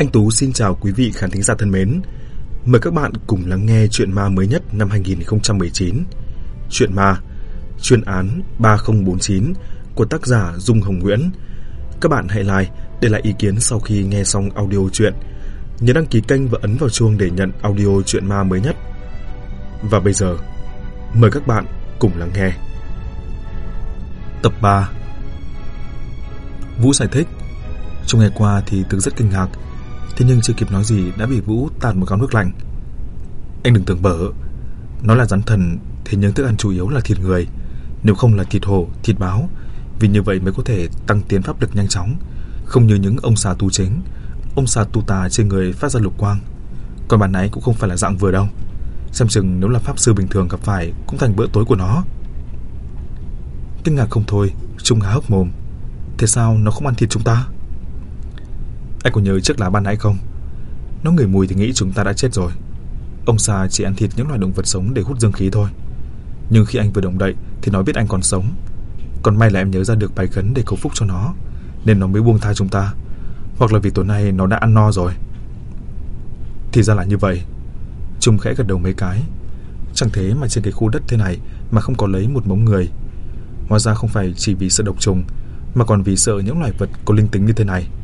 Anh Tú xin chào quý vị khán thính giả thân mến. Mời các bạn cùng lắng nghe truyện ma mới nhất năm 2019. Truyện ma, chuyên án 3049 của tác giả Dung Hồng Nguyễn. Các bạn hãy like, để lại ý kiến sau khi nghe xong audio truyện. Nhớ đăng ký kênh và ấn vào chuông để nhận audio truyện ma mới nhất. Và bây giờ, mời các bạn cùng lắng nghe. Tập 3. Vũ giải thích. Trong ngày qua thì Tường rất kinh ngạc, thế nhưng chưa kịp nói gì đã bị Vũ tạt một gáo nước lạnh. Anh đừng tưởng bở, nó là rắn thần, thế nhưng thức ăn chủ yếu là thịt người, nếu không là thịt hổ, thịt báo, vì như vậy mới có thể tăng tiến pháp lực nhanh chóng, không như những ông xà tu chính. Ông xà tu tà trên người phát ra lục quang, còn bản nãy cũng không phải là dạng vừa đâu, xem chừng nếu là pháp sư bình thường gặp phải cũng thành bữa tối của nó. Kinh ngạc không thôi, Trung há hốc mồm. Thế sao nó không ăn thịt chúng ta? Anh có nhớ chiếc lá ban nãy không? Nó ngửi mùi thì nghĩ chúng ta đã chết rồi. Ông xà chỉ ăn thịt những loài động vật sống để hút dương khí thôi, nhưng khi anh vừa động đậy thì nó biết anh còn sống. Còn may là em nhớ ra được bài khấn để cầu phúc cho nó, nên nó mới buông tha chúng ta. Hoặc là vì tối nay nó đã ăn no rồi. Thì ra là như vậy. Trung khẽ gật đầu mấy cái. Chẳng thế mà trên cái khu đất thế này mà không có lấy một mống người. Hóa ra không phải chỉ vì sợ độc trùng, mà còn vì sợ những loài vật có linh tính như thế này.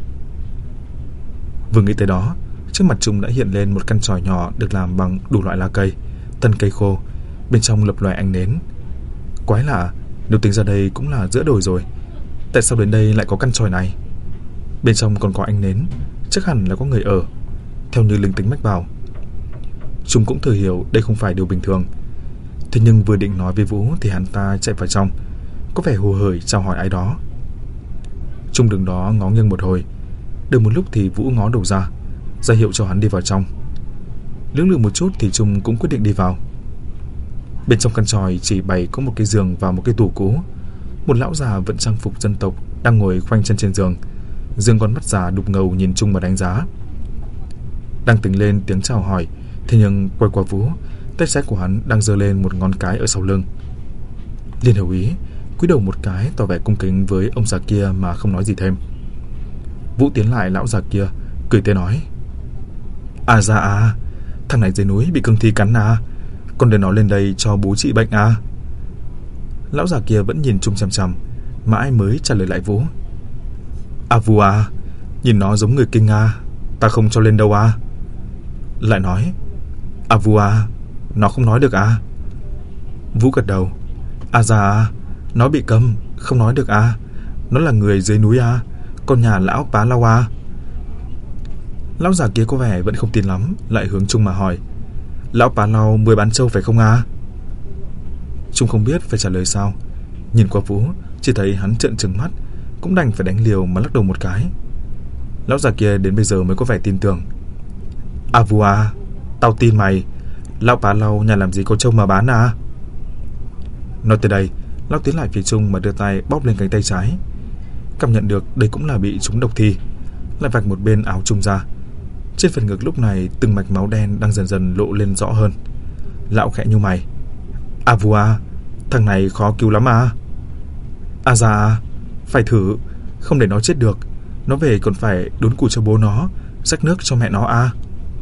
Vừa nghĩ tới đó, trước mặt Trung đã hiện lên một căn chòi nhỏ được làm bằng đủ loại lá cây, thân cây khô, bên trong lập lòe ánh nến. Quái lạ, nếu tính ra đây cũng là giữa đồi rồi, tại sao đến đây lại có căn chòi này? Bên trong còn có ánh nến, chắc hẳn là có người ở, theo như linh tính mách bảo. Trung cũng thừa hiểu đây không phải điều bình thường, thế nhưng vừa định nói với Vũ thì hắn ta chạy vào trong, có vẻ hồ hởi chào hỏi ai đó. Trung đứng đó ngó nghiêng một hồi, được một lúc thì Vũ ngó đầu ra hiệu cho hắn đi vào trong. Lưỡng lự một chút thì Trung cũng quyết định đi vào. Bên trong căn chòi chỉ bày có một cái giường và một cái tủ cũ. Một lão già vẫn trang phục dân tộc đang ngồi khoanh chân trên giường, dương con mắt già đục ngầu nhìn Trung mà đánh giá. Đang tính lên tiếng chào hỏi, thế nhưng quay qua Vũ, tay trái của hắn đang giơ lên một ngón cái ở sau lưng. Liên hữu ý cúi đầu một cái tỏ vẻ cung kính với ông già kia mà không nói gì thêm. Vũ tiến lại lão già kia, cười tươi nói: "À dạ à, thằng này dưới núi bị cương thi cắn à, con đưa nó lên đây cho bố trị bệnh à?" Lão già kia vẫn nhìn Trung chằm chằm, mãi mới trả lời lại Vũ: "À Vũ à, nhìn nó giống người Kinh à, ta không cho lên đâu à?" Lại nói: "À Vũ à, nó không nói được à?" Vũ gật đầu: "À dạ à, nó bị câm, không nói được à, nó là người dưới núi à, con nhà lão Pá Lau à?" Lão già kia có vẻ vẫn không tin lắm, lại hướng Trung mà hỏi: "Lão Pá Lau 10 bán trâu phải không à?" Trung không biết phải trả lời sao, nhìn qua Vũ chỉ thấy hắn trợn trừng mắt, cũng đành phải đánh liều mà lắc đầu một cái. Lão già kia đến bây giờ mới có vẻ tin tưởng: "À Vũ à, tao tin mày, lão Pá Lau nhà làm gì có trâu mà bán à?" Nói tới đây, lão tiến lại phía Trung mà đưa tay bóp lên cánh tay trái. Cảm nhận được đây cũng là bị trúng độc thi, lại vạch một bên áo Trung ra. Trên phần ngực lúc này từng mạch máu đen đang dần dần lộ lên rõ hơn. Lão khẽ nhíu mày: "À Vũ à, thằng này khó cứu lắm à?" "À dạ à, phải thử, không để nó chết được, nó về còn phải đốn củi cho bố nó, xách nước cho mẹ nó à."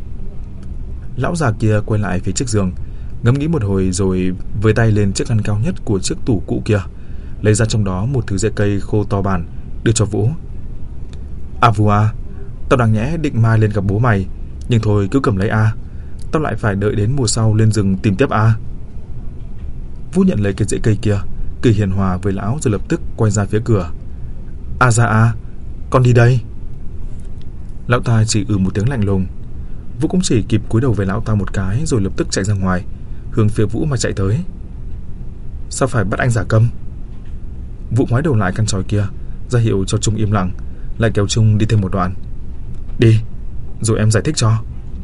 Lão già kia quay lại phía chiếc giường, ngẫm nghĩ một hồi rồi với tay lên chiếc ngăn cao nhất của chiếc tủ cũ kia, lấy ra trong đó một thứ rễ cây khô to bản, đưa cho Vũ. "À Vũ à, tao đang nhẽ định mai lên gặp bố mày, nhưng thôi cứ cầm lấy à, tao lại phải đợi đến mùa sau lên rừng tìm tiếp à." Vũ nhận lấy cái rễ cây kia, cười hiền hòa với lão rồi lập tức quay ra phía cửa. "À dạ à, con đi đây." Lão ta chỉ một tiếng lạnh lùng. Vũ cũng chỉ kịp cúi đầu với lão ta một cái rồi lập tức chạy ra ngoài, hướng phía Vũ mà chạy tới. "Sao phải bắt anh giả câm?" Vũ ngoái đầu lại căn chòi kia, ra hiệu cho Trung im lặng, lại kéo Trung đi thêm một đoạn. "Đi, rồi em giải thích cho."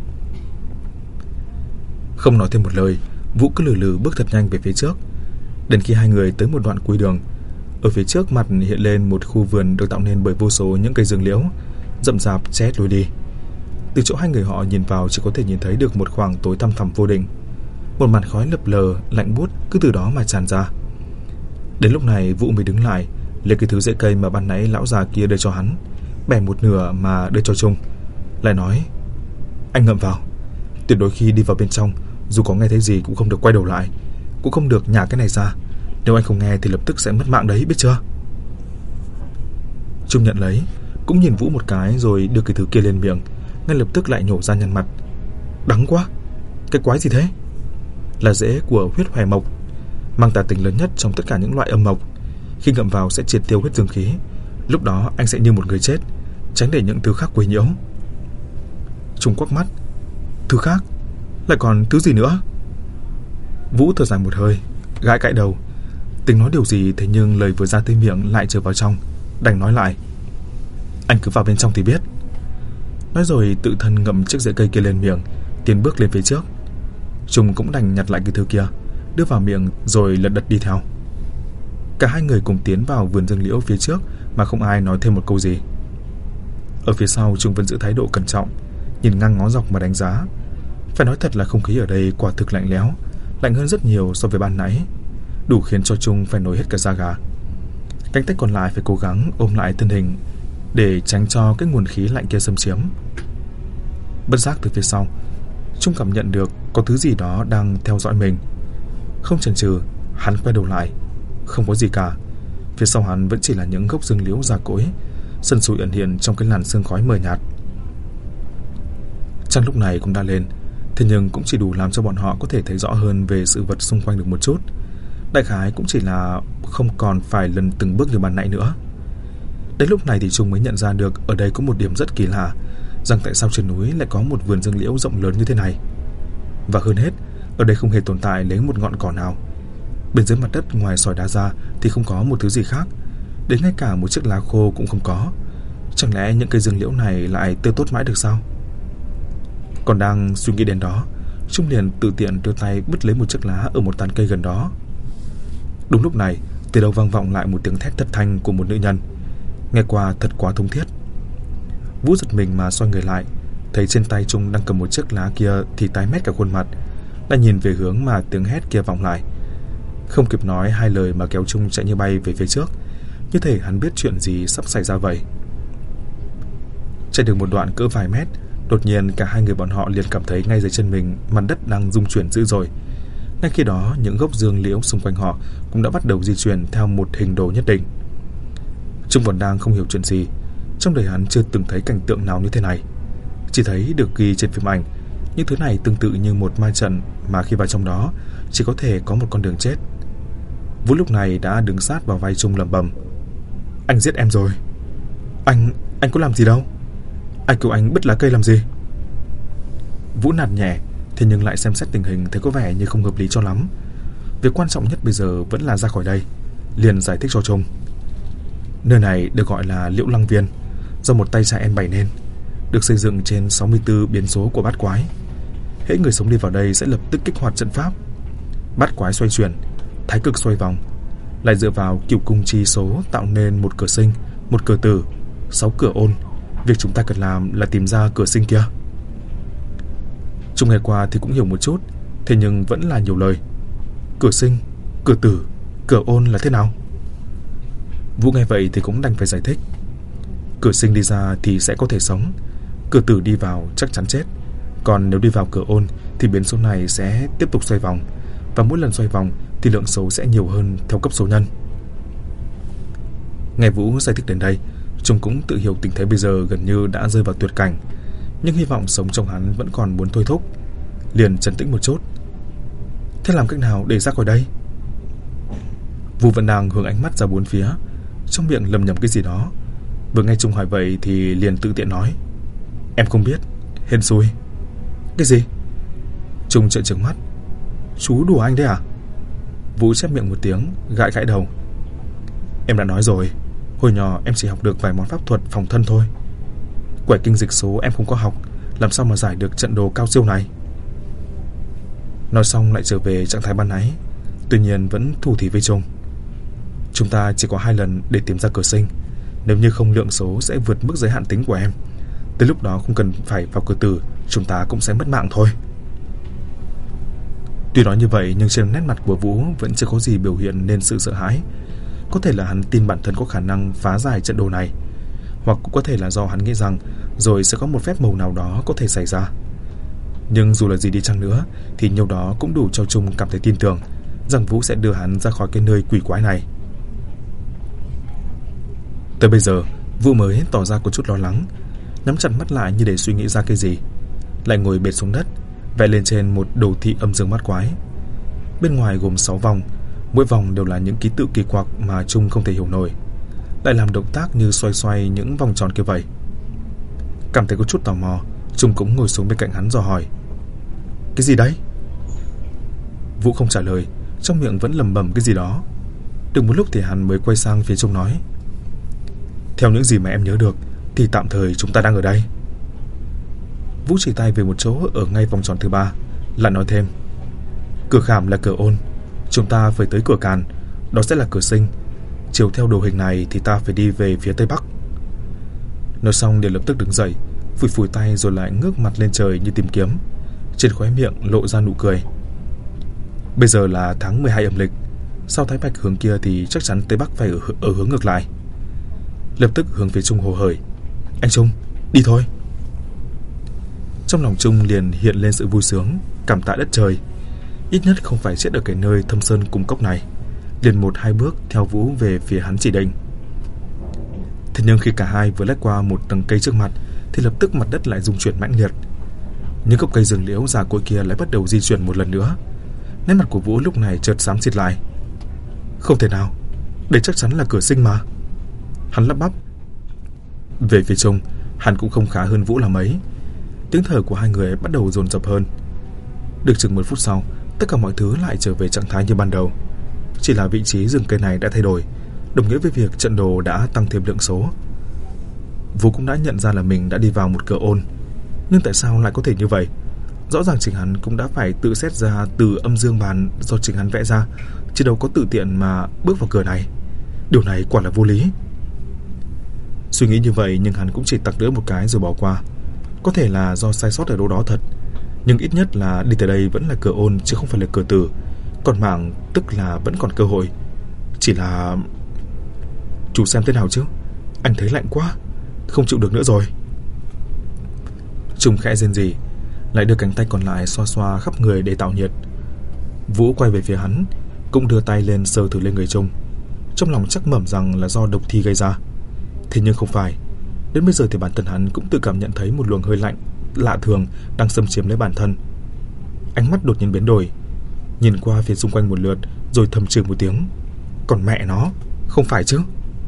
Không nói thêm một lời, Vũ cứ lừ lừ bước thật nhanh về phía trước. Đến khi hai người tới một đoạn cuối đường, ở phía trước mặt hiện lên một khu vườn được tạo nên bởi vô số những cây dương liễu rậm rạp che lối đi. Từ chỗ hai người họ nhìn vào chỉ có thể nhìn thấy được một khoảng tối tăm thẳm vô định. Một màn khói lập lờ lạnh buốt cứ từ đó mà tràn ra. Đến lúc này Vũ mới đứng lại, lấy cái thứ rễ cây mà ban nãy lão già kia đưa cho hắn, bẻ một nửa mà đưa cho Trung, lại nói: Anh ngậm vào, tuyệt đối khi đi vào bên trong, dù có nghe thấy gì cũng không được quay đầu lại, cũng không được nhả cái này ra. Nếu anh không nghe thì lập tức sẽ mất mạng đấy, biết chưa? Trung nhận lấy, cũng nhìn Vũ một cái rồi đưa cái thứ kia lên miệng, ngay lập tức lại nhổ ra nhăn mặt. Đắng quá, cái quái gì thế? Là rễ của huyết hòe mộc, mang tà tính lớn nhất trong tất cả những loại âm mộc. Khi ngậm vào sẽ triệt tiêu huyết dương khí, lúc đó anh sẽ như một người chết, tránh để những thứ khác quấy nhiễu. Trung quắc mắt: Thứ khác? Lại còn thứ gì nữa? Vũ thở dài một hơi, gãi gãi đầu, tính nói điều gì, thế nhưng lời vừa ra tới miệng lại trở vào trong, đành nói lại: Anh cứ vào bên trong thì biết. Nói rồi tự thân ngậm chiếc rễ cây kia lên miệng, tiến bước lên phía trước. Trung cũng đành nhặt lại cái thứ kia, đưa vào miệng rồi lật đật đi theo. Cả hai người cùng tiến vào vườn dương liễu phía trước mà không ai nói thêm một câu gì. Ở phía sau, Trung vẫn giữ thái độ cẩn trọng, nhìn ngang ngó dọc mà đánh giá. Phải nói thật là không khí ở đây quả thực lạnh lẽo, lạnh hơn rất nhiều so với ban nãy, đủ khiến cho Trung phải nổi hết cả da gà. Cánh tay còn lại phải cố gắng ôm lại thân hình để tránh cho cái nguồn khí lạnh kia xâm chiếm. Bất giác từ phía sau, Trung cảm nhận được có thứ gì đó đang theo dõi mình. Không chần chừ, hắn quay đầu lại. Không có gì cả. Phía sau hắn vẫn chỉ là những gốc dương liễu già cỗi, sần sùi ẩn hiện trong cái làn sương khói mờ nhạt. Trăng lúc này cũng đã lên, thế nhưng cũng chỉ đủ làm cho bọn họ có thể thấy rõ hơn về sự vật xung quanh được một chút. Đại khái cũng chỉ là không còn phải lần từng bước như ban nãy nữa. Đến lúc này thì Trung mới nhận ra được ở đây có một điểm rất kỳ lạ, rằng tại sao trên núi lại có một vườn dương liễu rộng lớn như thế này. Và hơn hết, ở đây không hề tồn tại lấy một ngọn cỏ nào. Bên dưới mặt đất ngoài sỏi đá ra thì không có một thứ gì khác, đến ngay cả một chiếc lá khô cũng không có. Chẳng lẽ những cây dương liễu này lại tươi tốt mãi được sao? Còn đang suy nghĩ đến đó, Trung liền tự tiện đưa tay bứt lấy một chiếc lá ở một tán cây gần đó. Đúng lúc này, từ đâu vang vọng lại một tiếng thét thất thanh của một nữ nhân, nghe qua thật quá thống thiết. Vũ giật mình mà xoay người lại, thấy trên tay Trung đang cầm một chiếc lá kia thì tái mét cả khuôn mặt, lại nhìn về hướng mà tiếng hét kia vọng lại. Không kịp nói hai lời mà kéo Trung chạy như bay về phía trước, như thể hắn biết chuyện gì sắp xảy ra vậy. Chạy được một đoạn cỡ vài mét, đột nhiên cả hai người bọn họ liền cảm thấy ngay dưới chân mình mặt đất đang rung chuyển dữ dội. Ngay khi đó, những gốc dương liễu xung quanh họ cũng đã bắt đầu di chuyển theo một hình đồ nhất định. Trung còn đang không hiểu chuyện gì, trong đời hắn chưa từng thấy cảnh tượng nào như thế này. Chỉ thấy được ghi trên phim ảnh, những thứ này tương tự như một ma trận mà khi vào trong đó chỉ có thể có một con đường chết. Vũ lúc này đã đứng sát vào vai Trung lẩm bẩm: Anh giết em rồi. Anh có làm gì đâu. Ai kêu anh bứt lá cây làm gì? Vũ nạt nhẹ, thế nhưng lại xem xét tình hình thấy có vẻ như không hợp lý cho lắm. Việc quan trọng nhất bây giờ vẫn là ra khỏi đây. Liền giải thích cho Trung: Nơi này được gọi là Liễu Lăng Viên, do một tay trai em bày nên, được xây dựng trên 64 biến số của bát quái. Hễ người sống đi vào đây sẽ lập tức kích hoạt trận pháp. Bát quái xoay chuyển, thái cực xoay vòng, lại dựa vào cửu cung chi số tạo nên một cửa sinh, một cửa tử, 6 cửa ôn. Việc chúng ta cần làm là tìm ra cửa sinh kia. Trung nghe qua thì cũng hiểu một chút, thế nhưng vẫn là nhiều lời. Cửa sinh, cửa tử, cửa ôn là thế nào? Vũ nghe vậy thì cũng đành phải giải thích. Cửa sinh đi ra thì sẽ có thể sống, cửa tử đi vào chắc chắn chết. Còn nếu đi vào cửa ôn thì biến số này sẽ tiếp tục xoay vòng, và mỗi lần xoay vòng thì lượng số sẽ nhiều hơn theo cấp số nhân. Nghe Vũ giải thích đến đây, Trung cũng tự hiểu tình thế bây giờ gần như đã rơi vào tuyệt cảnh, nhưng hy vọng sống trong hắn vẫn còn muốn thôi thúc. Liền trấn tĩnh một chút. Thế làm cách nào để ra khỏi đây? Vũ vẫn đang hướng ánh mắt ra bốn phía, trong miệng lầm nhầm cái gì đó. Vừa nghe Trung hỏi vậy thì liền tự tiện nói: Em không biết, hên xui. Cái gì? Trung trợn trừng mắt: Chú đùa anh đấy à? Vũ chép miệng một tiếng, gãi gãi đầu: Em đã nói rồi, hồi nhỏ em chỉ học được vài món pháp thuật phòng thân thôi. Quẻ kinh dịch số em không có học, làm sao mà giải được trận đồ cao siêu này? Nói xong lại trở về trạng thái ban nãy, tuy nhiên vẫn thủ thỉ với Trung: Chúng ta chỉ có 2 lần để tìm ra cửa sinh. Nếu như không, lượng số sẽ vượt mức giới hạn tính của em. Tới lúc đó không cần phải vào cửa tử, chúng ta cũng sẽ mất mạng thôi. Tuy nói như vậy nhưng trên nét mặt của Vũ vẫn chưa có gì biểu hiện nên sự sợ hãi. Có thể là hắn tin bản thân có khả năng phá giải trận đồ này, hoặc cũng có thể là do hắn nghĩ rằng rồi sẽ có một phép màu nào đó có thể xảy ra. Nhưng dù là gì đi chăng nữa thì nhiều đó cũng đủ cho Trung cảm thấy tin tưởng rằng Vũ sẽ đưa hắn ra khỏi cái nơi quỷ quái này. Tới bây giờ Vũ mới tỏ ra có chút lo lắng, nhắm chặt mắt lại như để suy nghĩ ra cái gì, lại ngồi bệt xuống đất, vẽ lên trên một đồ thị âm dương bát quái. Bên ngoài gồm 6 vòng, mỗi vòng đều là những ký tự kỳ quặc mà Trung không thể hiểu nổi, lại làm động tác như xoay xoay những vòng tròn kia vậy. Cảm thấy có chút tò mò, Trung cũng ngồi xuống bên cạnh hắn dò hỏi: "Cái gì đấy?" Vũ không trả lời, trong miệng vẫn lẩm bẩm cái gì đó. Được một lúc thì hắn mới quay sang phía Trung nói: "Theo những gì mà em nhớ được thì tạm thời chúng ta đang ở đây." Vũ chỉ tay về một chỗ ở ngay vòng tròn thứ 3, lại nói thêm: "Cửa khảm là cửa ôn, chúng ta phải tới cửa càn, đó sẽ là cửa sinh. Chiều theo đồ hình này thì ta phải đi về phía tây bắc." Nói xong liền lập tức đứng dậy, phủi phủi tay rồi lại ngước mặt lên trời như tìm kiếm. Trên khóe miệng lộ ra nụ cười. Bây giờ là tháng 12 âm lịch, sau Thái Bạch hướng kia thì chắc chắn tây bắc phải ở hướng ngược lại. Lập tức hướng phía Trung hồ hởi: "Anh Trung, đi thôi." Trong lòng Trung liền hiện lên sự vui sướng, cảm tạ đất trời, ít nhất không phải chết ở cái nơi thâm sơn cùng cốc này. Liền 1-2 bước theo Vũ về phía hắn chỉ định. Thế nhưng khi cả hai vừa lách qua một tầng cây trước mặt thì lập tức mặt đất lại rung chuyển mãnh liệt. Những gốc cây rừng liễu già cỗi kia lại bắt đầu di chuyển một lần nữa. Nét mặt của Vũ lúc này chợt xám xịt lại. "Không thể nào, đây chắc chắn là cửa sinh mà." Hắn lắp bắp. Về phía Trung, hắn cũng không khá hơn Vũ là mấy. Tiếng thở của hai người bắt đầu dồn dập hơn. Được chừng 1 phút sau, tất cả mọi thứ lại trở về trạng thái như ban đầu. Chỉ là vị trí rừng cây này đã thay đổi, đồng nghĩa với việc trận đồ đã tăng thêm lượng số. Vũ cũng đã nhận ra là mình đã đi vào một cửa ôn. Nhưng tại sao lại có thể như vậy? Rõ ràng chính hắn cũng đã phải tự xét ra từ âm dương bàn do chính hắn vẽ ra, chứ đâu có tự tiện mà bước vào cửa này. Điều này quả là vô lý. Suy nghĩ như vậy nhưng hắn cũng chỉ tặc lưỡi một cái rồi bỏ qua. Có thể là do sai sót ở đâu đó thật, nhưng ít nhất là đi tới đây vẫn là cửa ôn chứ không phải là cửa tử. Còn mạng tức là vẫn còn cơ hội. Chỉ là... "Chủ xem thế nào chứ? Anh thấy lạnh quá, không chịu được nữa rồi." Trung khẽ rên rỉ, lại đưa cánh tay còn lại xoa xoa khắp người để tạo nhiệt. Vũ quay về phía hắn, cũng đưa tay lên sờ thử lên người Trung. Trong lòng chắc mẩm rằng là do độc thi gây ra. Thế nhưng không phải. Đến bây giờ thì bản thân hắn cũng tự cảm nhận thấy một luồng hơi lạnh lạ thường đang xâm chiếm lấy bản thân. Ánh mắt đột nhiên biến đổi, nhìn qua phía xung quanh một lượt rồi thầm chửi một tiếng: "Còn mẹ nó, không phải chứ?"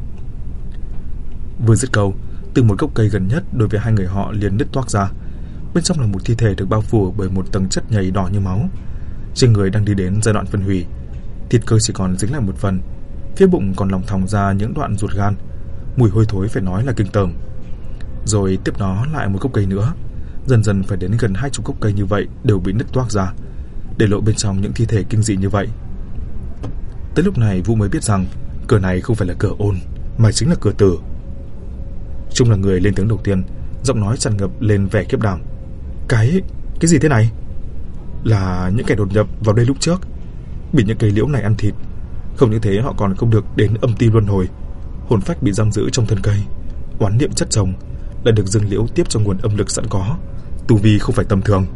Vừa dứt câu, từ một gốc cây gần nhất đối với hai người họ liền nứt toác ra. Bên trong là một thi thể được bao phủ bởi một tầng chất nhầy đỏ như máu. Trên người đang đi đến giai đoạn phân hủy, thịt cơ chỉ còn dính lại một phần, phía bụng còn lòng thòng ra những đoạn ruột gan, mùi hôi thối phải nói là kinh tởm. Rồi tiếp đó lại một gốc cây nữa, dần dần phải đến gần 20 gốc cây như vậy đều bị nứt toác ra, để lộ bên trong những thi thể kinh dị như vậy. Tới lúc này Vũ mới biết rằng cửa này không phải là cửa ôn mà chính là cửa tử. Trung là người lên tiếng đầu tiên, giọng nói tràn ngập lên vẻ khiếp đảm: Cái gì thế này? Là những kẻ đột nhập vào đây lúc trước, bị những cây liễu này ăn thịt. Không những thế họ còn không được đến âm ti luân hồi, hồn phách bị giam giữ trong thân cây, oán niệm chất chồng, lại được rừng liễu tiếp cho nguồn âm lực sẵn có, tu vi không phải tầm thường.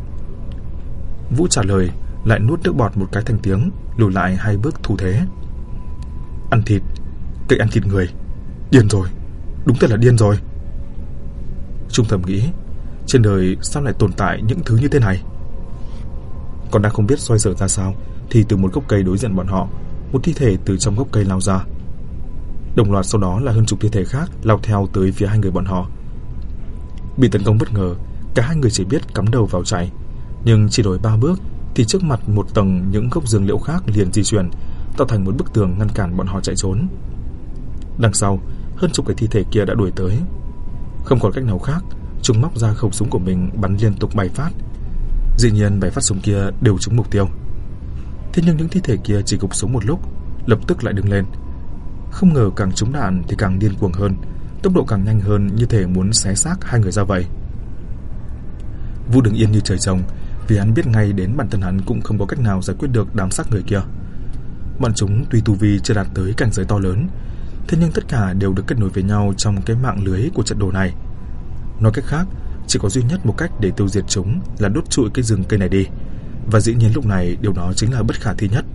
Vũ trả lời, lại nuốt nước bọt một cái thành tiếng, lùi lại 2 bước thủ thế. Ăn thịt, cây ăn thịt người, điên rồi, đúng thật là điên rồi. Trung thầm nghĩ, trên đời sao lại tồn tại những thứ như thế này? Còn đang không biết xoay sở ra sao thì từ một gốc cây đối diện bọn họ, một thi thể từ trong gốc cây lao ra. Đồng loạt sau đó là hơn chục thi thể khác lao theo tới phía hai người bọn họ. Bị tấn công bất ngờ, cả hai người chỉ biết cắm đầu vào chạy, nhưng chỉ đổi 3 bước thì trước mặt một tầng những gốc dược liệu khác liền di chuyển, tạo thành một bức tường ngăn cản bọn họ chạy trốn. Đằng sau, hơn chục cái thi thể kia đã đuổi tới. Không còn cách nào khác, chúng móc ra khẩu súng của mình bắn liên tục 7 phát. Dĩ nhiên 7 phát súng kia đều trúng mục tiêu. Thế nhưng những thi thể kia chỉ gục xuống một lúc, lập tức lại đứng lên. Không ngờ càng trúng đạn thì càng điên cuồng hơn, tốc độ càng nhanh hơn, như thể muốn xé xác hai người ra vậy. Vũ đứng yên như trời trồng, vì hắn biết ngay đến bản thân hắn cũng không có cách nào giải quyết được đám xác người kia. Bọn chúng tuy tu vi chưa đạt tới cảnh giới to lớn, Thế nhưng tất cả đều được kết nối với nhau trong cái mạng lưới của trận đồ này. Nói cách khác, chỉ có duy nhất một cách để tiêu diệt chúng là đốt trụi cái rừng cây này đi. Và dĩ nhiên lúc này điều đó chính là bất khả thi nhất.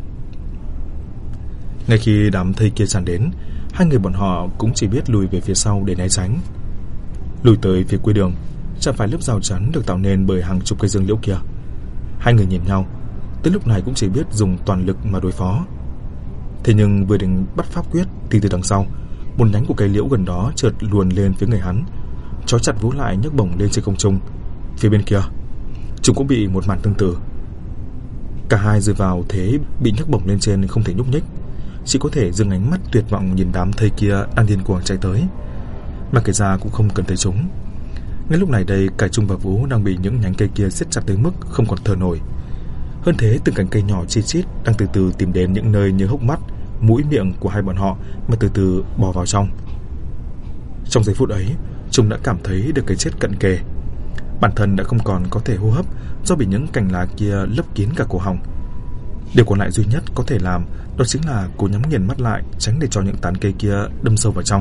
Ngay khi đám thây kia tràn đến, hai người bọn họ cũng chỉ biết lùi về phía sau để né tránh. Lùi tới phía cuối đường, chẳng phải lớp rào chắn được tạo nên bởi hàng chục cây dương liễu kia. Hai người nhìn nhau, tới lúc này cũng chỉ biết dùng toàn lực mà đối phó. Thế nhưng vừa định bắt pháp quyết thì từ đằng sau, một nhánh của cây liễu gần đó chợt luồn lên phía người hắn, trói chặt Vũ lại nhấc bổng lên trên không trung. Phía bên kia, chúng cũng bị một màn tương tự. Cả hai rơi vào thế bị nhấc bổng lên trên không thể nhúc nhích, chỉ có thể dừng ánh mắt tuyệt vọng nhìn đám thây kia đang điên cuồng chạy tới. Mà kể ra cũng không cần thấy chúng. Ngay lúc này đây, cả Trung và Vũ đang bị những nhánh cây kia siết chặt tới mức không còn thở nổi. Hơn thế, từng cành cây nhỏ chi chít đang từ từ tìm đến những nơi như hốc mắt, mũi miệng của hai bọn họ mà từ từ bò vào trong. Trong giây phút ấy, Trung đã cảm thấy được cái chết cận kề. Bản thân đã không còn có thể hô hấp do bị những cành lá kia lấp kín cả cổ họng. Điều còn lại duy nhất có thể làm đó chính là cố nhắm nghiền mắt lại, tránh để cho những tán cây kia đâm sâu vào trong.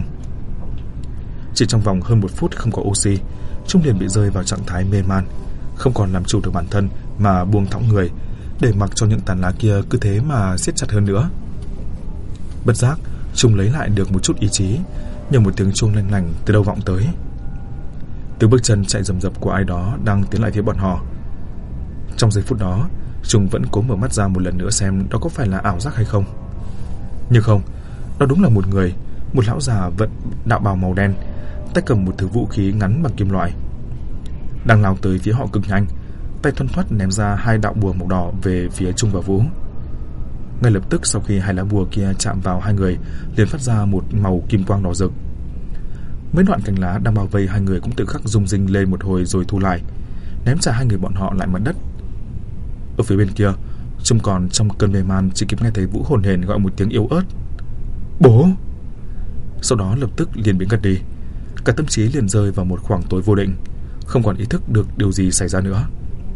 Chỉ trong vòng hơn 1 phút không có oxy, Trung liền bị rơi vào trạng thái mê man, không còn làm chủ được bản thân mà buông thõng người, để mặc cho những tán lá kia cứ thế mà siết chặt hơn nữa. Bất giác, Trung lấy lại được một chút ý chí, nhờ một tiếng chuông lanh lảnh từ đâu vọng tới. Tiếng bước chân chạy rầm rập của ai đó đang tiến lại phía bọn họ. Trong giây phút đó, Trung vẫn cố mở mắt ra một lần nữa xem đó có phải là ảo giác hay không. Nhưng không, đó đúng là một người, một lão già vận đạo bào màu đen, tay cầm một thứ vũ khí ngắn bằng kim loại, đang lao tới phía họ cực nhanh, tay thoăn thoắt ném ra 2 đạo bùa màu đỏ về phía Trung và Vũ. Ngay lập tức sau khi 2 lá bùa kia chạm vào hai người, liền phát ra một màu kim quang đỏ rực. Mấy đoạn cành lá đang bao vây hai người cũng tự khắc rung rinh lên một hồi rồi thu lại, ném trả hai người bọn họ lại mặt đất. Ở phía bên kia, Trung còn trong cơn mê man chỉ kịp nghe thấy Vũ hồn hển gọi một tiếng yếu ớt: "Bố!" Sau đó lập tức liền bị ngất đi. Cả tâm trí liền rơi vào một khoảng tối vô định, không còn ý thức được điều gì xảy ra nữa.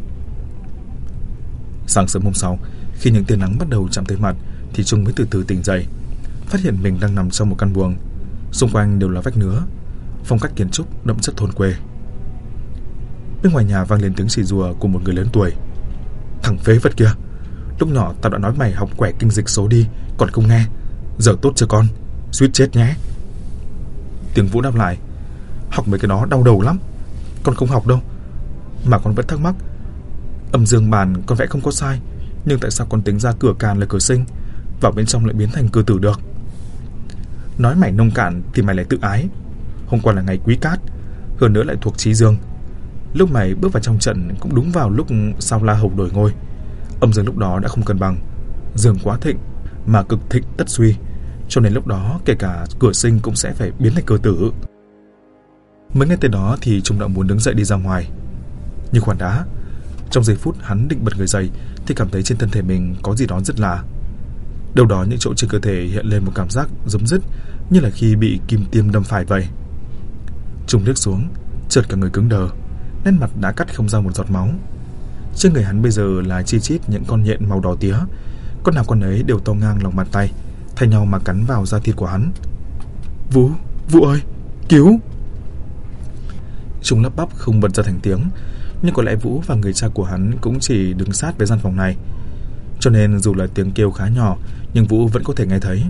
Sáng sớm hôm sau, khi những tia nắng bắt đầu chạm tới mặt thì Trung mới từ từ tỉnh dậy, phát hiện mình đang nằm trong một căn buồng. Xung quanh đều là vách nứa, phong cách kiến trúc đậm chất thôn quê. Bên ngoài nhà vang lên tiếng chửi rủa của một người lớn tuổi: "Thằng phế vật kia, lúc nhỏ tao đã nói mày học quẻ kinh dịch số đi, còn không nghe. Giờ tốt chưa con, suýt chết nhé." Tiếng Vũ đáp lại: "Học mấy cái đó đau đầu lắm, con không học đâu. Mà con vẫn thắc mắc, âm dương bàn con vẽ không có sai, nhưng tại sao con tính ra cửa càn là cửa sinh, vào bên trong lại biến thành cửa tử được? Nói mày nông cạn thì mày lại tự ái. Hôm qua là ngày quý cát, hơn nữa lại thuộc chí dương. Lúc mày bước vào trong trận cũng đúng vào lúc Sao La Hầu đổi ngôi. Âm dương lúc đó đã không cân bằng, dương quá thịnh mà cực thịnh tất suy, cho nên lúc đó kể cả cửa sinh cũng sẽ phải biến thành cửa tử." Mới nghe tới đó thì Trung đã muốn đứng dậy đi ra ngoài, nhưng khoan đã. Trong giây phút hắn định bật người dậy thì cảm thấy trên thân thể mình có gì đó rất lạ. Đâu đó những chỗ trên cơ thể hiện lên một cảm giác rấm rứt, như là khi bị kim tiêm đâm phải vậy. Trung liếc xuống, chợt cả người cứng đờ, nét mặt đã cắt không ra một giọt máu. Trên người hắn bây giờ là chi chít những con nhện màu đỏ tía, con nào con ấy đều to ngang lòng bàn tay, thay nhau mà cắn vào da thịt của hắn. "Vũ, Vũ ơi, cứu!" Trung lắp bắp không bật ra thành tiếng, nhưng có lẽ Vũ và người cha của hắn cũng chỉ đứng sát với gian phòng này, cho nên dù là tiếng kêu khá nhỏ nhưng Vũ vẫn có thể nghe thấy.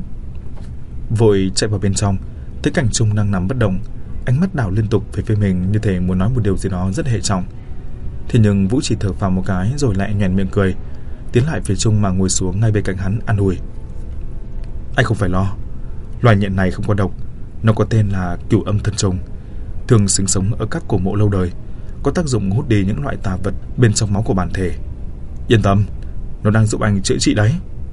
Vội chạy vào bên trong, thấy cảnh Trung đang nằm bất động, ánh mắt đảo liên tục về phía mình như thể muốn nói một điều gì đó rất hệ trọng. Thế nhưng Vũ chỉ thở phào một cái rồi lại nhoẻn miệng cười, tiến lại phía Trung mà ngồi xuống ngay bên cạnh hắn an ủi: "Anh không phải lo, loài nhện này không có độc, nó có tên là cửu âm thân trùng, thường sinh sống ở các cổ mộ lâu đời, có tác dụng hút đi những loại tà vật bên trong máu của bản thể. Yên tâm, nó đang giúp anh chữa trị đấy."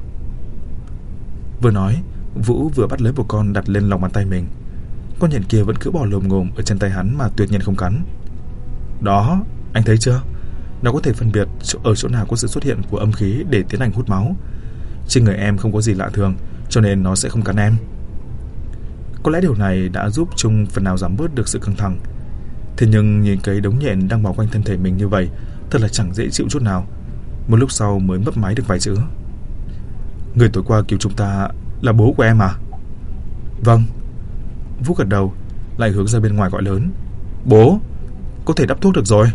Vừa nói, Vũ vừa bắt lấy một con đặt lên lòng bàn tay mình. Con nhện kia vẫn cứ bò lồm ngồm ở trên tay hắn mà tuyệt nhiên không cắn. "Đó, anh thấy chưa? Nó có thể phân biệt ở chỗ nào có sự xuất hiện của âm khí để tiến hành hút máu. Trên người em không có gì lạ thường, cho nên nó sẽ không cắn em." Có lẽ điều này đã giúp Trung phần nào giảm bớt được sự căng thẳng. Thế nhưng nhìn cái đống nhện đang bao quanh thân thể mình như vậy, thật là chẳng dễ chịu chút nào. Một lúc sau mới mấp máy được vài chữ: "Người tối qua cứu chúng ta là bố của em à?" "Vâng, Vũ gật đầu, lại hướng ra bên ngoài gọi lớn: "Bố, có thể đắp thuốc được rồi."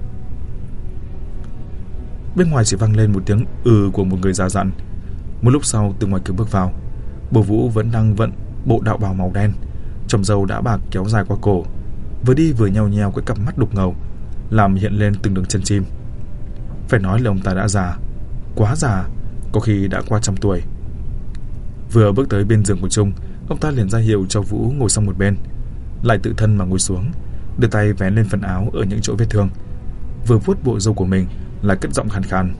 Bên ngoài chỉ vang lên một tiếng của một người già dặn. Một lúc sau, từ ngoài cửa bước vào, bố Vũ vẫn đang vận bộ đạo bào màu đen, chòm râu đã bạc kéo dài qua cổ, vừa đi vừa nheo nheo cái cặp mắt đục ngầu, làm hiện lên từng đường chân chim. Phải nói là ông ta đã già, quá già, có khi đã qua 100 tuổi. Vừa bước tới bên giường của Trung, ông ta liền ra hiệu cho Vũ ngồi sang một bên, lại tự thân mà ngồi xuống, đưa tay vén lên phần áo ở những chỗ vết thương, vừa vuốt bộ râu của mình, lại cất giọng khàn khàn: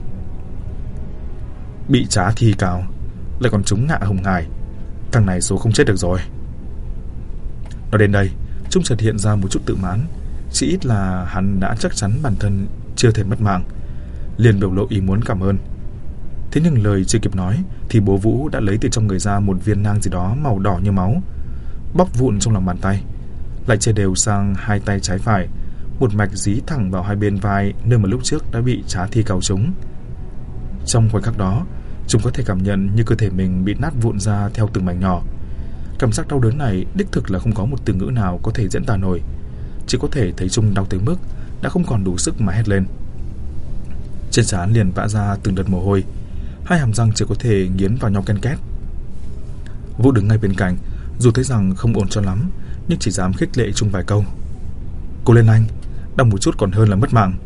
"Bị trá thi cào, lại còn trúng ngạ hồng ngài, thằng này số không chết được rồi." Nói đến đây, Trung chợt hiện ra một chút tự mãn, chỉ ít là hắn đã chắc chắn bản thân chưa thể mất mạng, liền biểu lộ ý muốn cảm ơn. Thế nhưng lời chưa kịp nói thì bố Vũ đã lấy từ trong người ra một viên nang gì đó màu đỏ như máu, bóc vụn trong lòng bàn tay, lại chia đều sang hai tay trái phải, một mạch dí thẳng vào hai bên vai nơi mà lúc trước đã bị trá thi cào trúng. Trong khoảnh khắc đó, Trung có thể cảm nhận như cơ thể mình bị nát vụn ra theo từng mảnh nhỏ. Cảm giác đau đớn này đích thực là không có một từ ngữ nào có thể diễn tả nổi, chỉ có thể thấy Trung đau tới mức đã không còn đủ sức mà hét lên. Trên trán liền vã ra từng đợt mồ hôi, hai hàm răng chỉ có thể nghiến vào nhau ken két. Vũ đứng ngay bên cạnh, dù thấy rằng không ổn cho lắm, nhưng chỉ dám khích lệ Trung vài câu: "Cố lên anh, đau một chút còn hơn là mất mạng."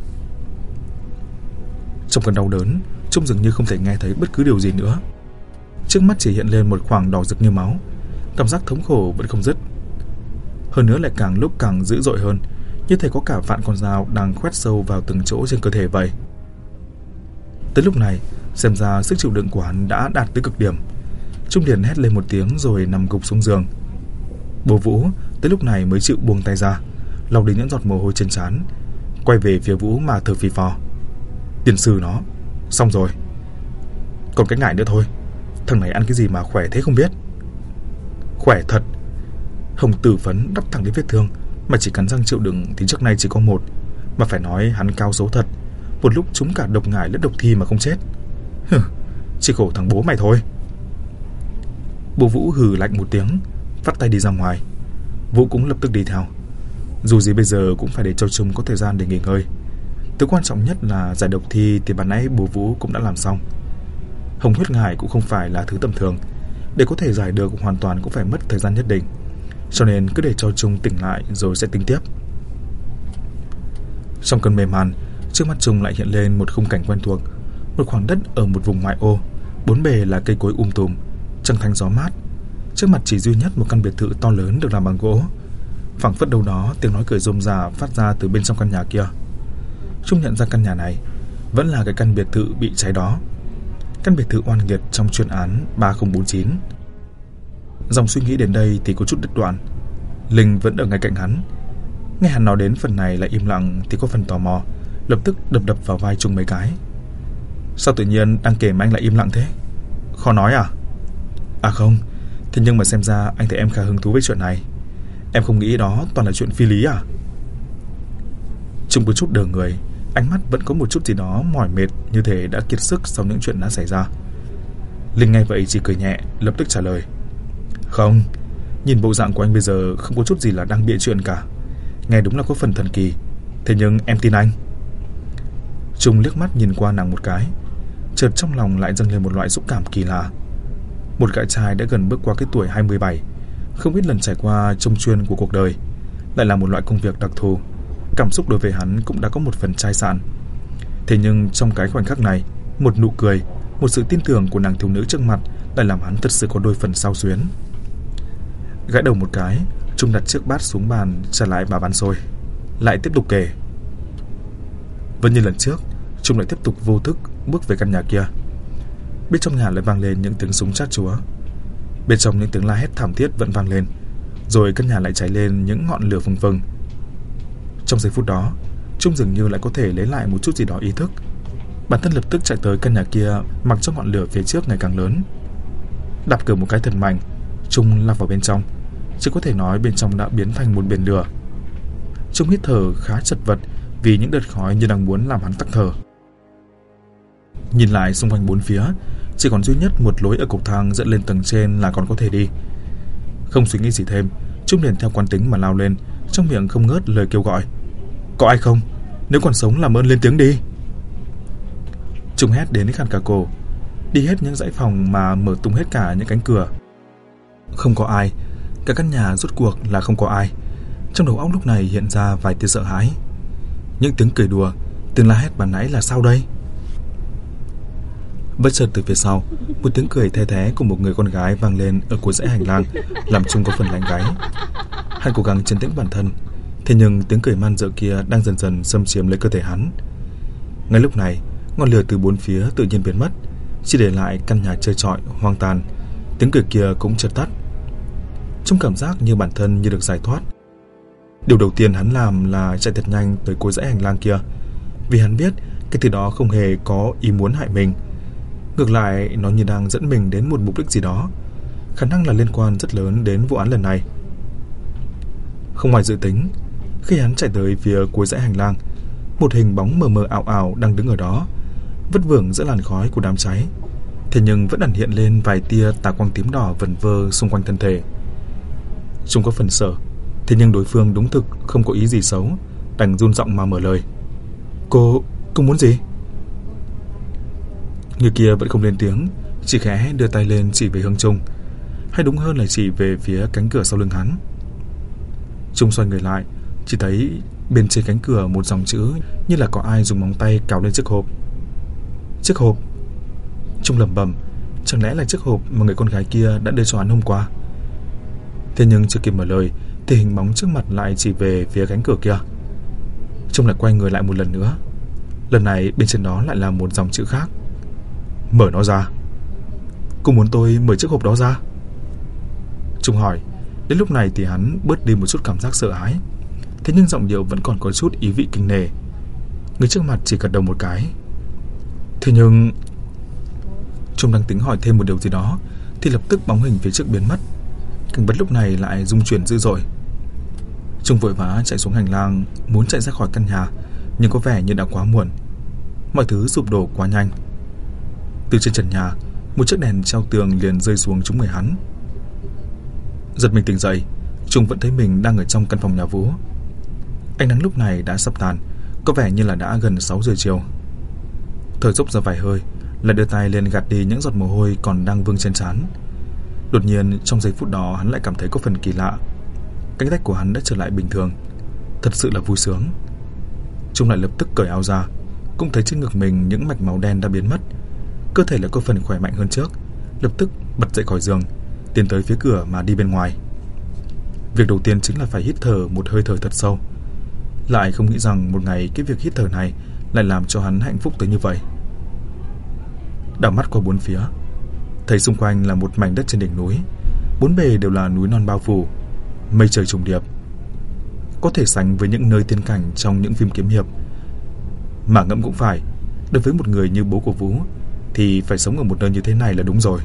Trong cơn đau đớn, Trung dường như không thể nghe thấy bất cứ điều gì nữa. Trước mắt chỉ hiện lên một khoảng đỏ rực như máu, cảm giác thống khổ vẫn không dứt. Hơn nữa lại càng lúc càng dữ dội hơn, như thể có cả vạn con dao đang khoét sâu vào từng chỗ trên cơ thể vậy. Tới lúc này, xem ra sức chịu đựng của hắn đã đạt tới cực điểm. Trung liền hét lên một tiếng rồi nằm gục xuống giường. Bố Vũ tới lúc này mới chịu buông tay ra, lau đi những giọt mồ hôi trên trán, quay về phía Vũ mà thở phì phò: "Tiền sư nó, xong rồi. Còn cái ngải nữa thôi, thằng này ăn cái gì mà khỏe thế không biết." Khỏe thật. Hồng tử phấn đắp thẳng đến vết thương, mà chỉ cắn răng chịu đựng thì trước nay chỉ có một, mà phải nói hắn cao số thật, một lúc trúng cả độc ngải lẫn độc thi mà không chết. Chỉ khổ thằng bố mày thôi. Bố Vũ hừ lạnh một tiếng, vắt tay đi ra ngoài. Vũ cũng lập tức đi theo. Dù gì bây giờ cũng phải để cho Trung có thời gian để nghỉ ngơi. Thứ quan trọng nhất là giải độc thi thì ban nãy bố Vũ cũng đã làm xong. Hồng huyết ngải cũng không phải là thứ tầm thường, để có thể giải được hoàn toàn cũng phải mất thời gian nhất định, cho nên cứ để cho Trung tỉnh lại rồi sẽ tính tiếp. Trong cơn mê man, trước mắt Trung lại hiện lên một khung cảnh quen thuộc, một khoảng đất ở một vùng ngoại ô, bốn bề là cây cối tùm, trăng thanh gió mát. Trước mặt chỉ duy nhất một căn biệt thự to lớn được làm bằng gỗ. Phảng phất đâu đó tiếng nói cười rôm rả phát ra từ bên trong căn nhà kia. Trung nhận ra căn nhà này vẫn là cái căn biệt thự bị cháy đó, căn biệt thự oan nghiệt trong chuyên án 3049. Dòng suy nghĩ đến đây thì có chút đứt đoạn. Linh vẫn ở ngay cạnh hắn, nghe hắn nói đến phần này lại im lặng thì có phần tò mò, lập tức đập vào vai Trung mấy cái. "Sao tự nhiên đang kể mà anh lại im lặng thế? Khó nói à?" "À không, thế nhưng mà xem ra anh thấy em khá hứng thú với chuyện này. Em không nghĩ đó toàn là chuyện phi lý à?" Trung có chút đờ người, ánh mắt vẫn có một chút gì đó mỏi mệt, như thể đã kiệt sức sau những chuyện đã xảy ra. Linh nghe vậy chỉ cười nhẹ, lập tức trả lời: "Không, nhìn bộ dạng của anh bây giờ không có chút gì là đang bịa chuyện cả. Nghe đúng là có phần thần kỳ, thế nhưng em tin anh." Trung liếc mắt nhìn qua nàng một cái, chợt trong lòng lại dâng lên một loại xúc cảm kỳ lạ. Một gã trai đã gần bước qua cái tuổi 27, không biết lần trải qua trông chuyên của cuộc đời, lại là một loại công việc đặc thù. Cảm xúc đối với hắn cũng đã có một phần chai sạn. Thế nhưng trong cái khoảnh khắc này, một nụ cười, một sự tin tưởng của nàng thiếu nữ trước mặt lại làm hắn thật sự có đôi phần xao xuyến. Gãi đầu một cái, Trung đặt chiếc bát xuống bàn, trả lại bà bán xôi, lại tiếp tục kể. Vẫn như lần trước, Trung lại tiếp tục vô thức bước về căn nhà kia. Bên trong nhà lại vang lên những tiếng súng chát chúa. Bên trong những tiếng la hét thảm thiết vẫn vang lên, rồi căn nhà lại cháy lên những ngọn lửa phừng phừng. Trong giây phút đó, Trung dường như lại có thể lấy lại một chút gì đó ý thức. Bản thân lập tức chạy tới căn nhà kia, mặc cho ngọn lửa phía trước ngày càng lớn. Đạp cửa một cái thật mạnh, Trung lao vào bên trong. Chỉ có thể nói bên trong đã biến thành một biển lửa. Trung hít thở khá chật vật vì những đợt khói như đang muốn làm hắn tắc thở. Nhìn lại xung quanh bốn phía, chỉ còn duy nhất một lối ở cầu thang dẫn lên tầng trên là còn có thể đi. Không suy nghĩ gì thêm, Trung liền theo quán tính mà lao lên, trong miệng không ngớt lời kêu gọi. Có ai không? Nếu còn sống làm ơn lên tiếng đi. Trung hét đến khàn cả cổ, đi hết những dãy phòng mà mở tung hết cả những cánh cửa. Không có ai, cả căn nhà rốt cuộc là không có ai. Trong đầu óc lúc này hiện ra vài tia sợ hãi. Những tiếng cười đùa, tiếng la hét ban nãy là sao đây? Bất chợt từ phía sau, một tiếng cười the thé của một người con gái vang lên ở cuối dãy hành lang, làm Trung có phần lạnh gáy. Hắn cố gắng trấn tĩnh bản thân, thế nhưng tiếng cười man dợ kia đang dần dần xâm chiếm lấy cơ thể hắn. Ngay lúc này, ngọn lửa từ bốn phía tự nhiên biến mất, chỉ để lại căn nhà trơ trọi hoang tàn. Tiếng cười kia cũng chợt tắt. Trung cảm giác như bản thân như được giải thoát. Điều đầu tiên hắn làm là chạy thật nhanh tới cuối dãy hành lang kia, vì hắn biết cái thứ đó không hề có ý muốn hại mình. Ngược lại, nó như đang dẫn mình đến một mục đích gì đó, khả năng là liên quan rất lớn đến vụ án lần này. Không ngoài dự tính, khi hắn chạy tới phía cuối dãy hành lang, một hình bóng mờ mờ ảo ảo đang đứng ở đó, vất vưởng giữa làn khói của đám cháy. Thế nhưng vẫn ẩn hiện lên vài tia tà quang tím đỏ vẩn vơ xung quanh thân thể. Chúng có phần sợ, thế nhưng đối phương đúng thực không có ý gì xấu, đành run giọng mà mở lời. Cô muốn gì? Người kia vẫn không lên tiếng, chỉ khẽ đưa tay lên chỉ về hướng Trung, hay đúng hơn là chỉ về phía cánh cửa sau lưng hắn. Trung xoay người lại, chỉ thấy bên trên cánh cửa một dòng chữ như là có ai dùng móng tay cào lên chiếc hộp. Chiếc hộp? Trung lẩm bẩm, chẳng lẽ là chiếc hộp mà người con gái kia đã đưa cho hắn hôm qua? Thế nhưng chưa kịp mở lời thì hình bóng trước mặt lại chỉ về phía cánh cửa kia. Trung lại quay người lại một lần nữa. Lần này bên trên đó lại là một dòng chữ khác. Mở nó ra. Cô muốn tôi mở chiếc hộp đó ra? Trung hỏi. Đến lúc này thì hắn bớt đi một chút cảm giác sợ hãi, thế nhưng giọng điệu vẫn còn có chút ý vị kinh nể. Người trước mặt chỉ gật đầu một cái. Thế nhưng... Trung đang tính hỏi thêm một điều gì đó thì lập tức bóng hình phía trước biến mất. Cảnh vật lúc này lại rung chuyển dữ dội. Trung vội vã chạy xuống hành lang, muốn chạy ra khỏi căn nhà, nhưng có vẻ như đã quá muộn. Mọi thứ sụp đổ quá nhanh. Từ trên trần nhà, một chiếc đèn treo tường liền rơi xuống trúng người hắn. Giật mình tỉnh dậy, Trung vẫn thấy mình đang ở trong căn phòng nhà Vũ. Ánh nắng lúc này đã sập tàn, có vẻ như là đã gần 6 giờ chiều. Thở dốc ra vài hơi, lại đưa tay lên gạt đi những giọt mồ hôi còn đang vương trên trán. Đột nhiên trong giây phút đó hắn lại cảm thấy có phần kỳ lạ. Cánh tay của hắn đã trở lại bình thường, thật sự là vui sướng. Trung lại lập tức cởi áo ra, cũng thấy trên ngực mình những mạch máu đen đã biến mất, cơ thể lại có phần khỏe mạnh hơn trước. Lập tức bật dậy khỏi giường, tiến tới phía cửa mà đi bên ngoài. Việc đầu tiên chính là phải hít thở một hơi thở thật sâu. Lại không nghĩ rằng một ngày cái việc hít thở này lại làm cho hắn hạnh phúc tới như vậy. Đảo mắt qua bốn phía, thấy xung quanh là một mảnh đất trên đỉnh núi, bốn bề đều là núi non bao phủ, mây trời trùng điệp, có thể sánh với những nơi tiên cảnh trong những phim kiếm hiệp. Mà ngẫm cũng phải, đối với một người như bố của Vũ thì phải sống ở một nơi như thế này là đúng rồi.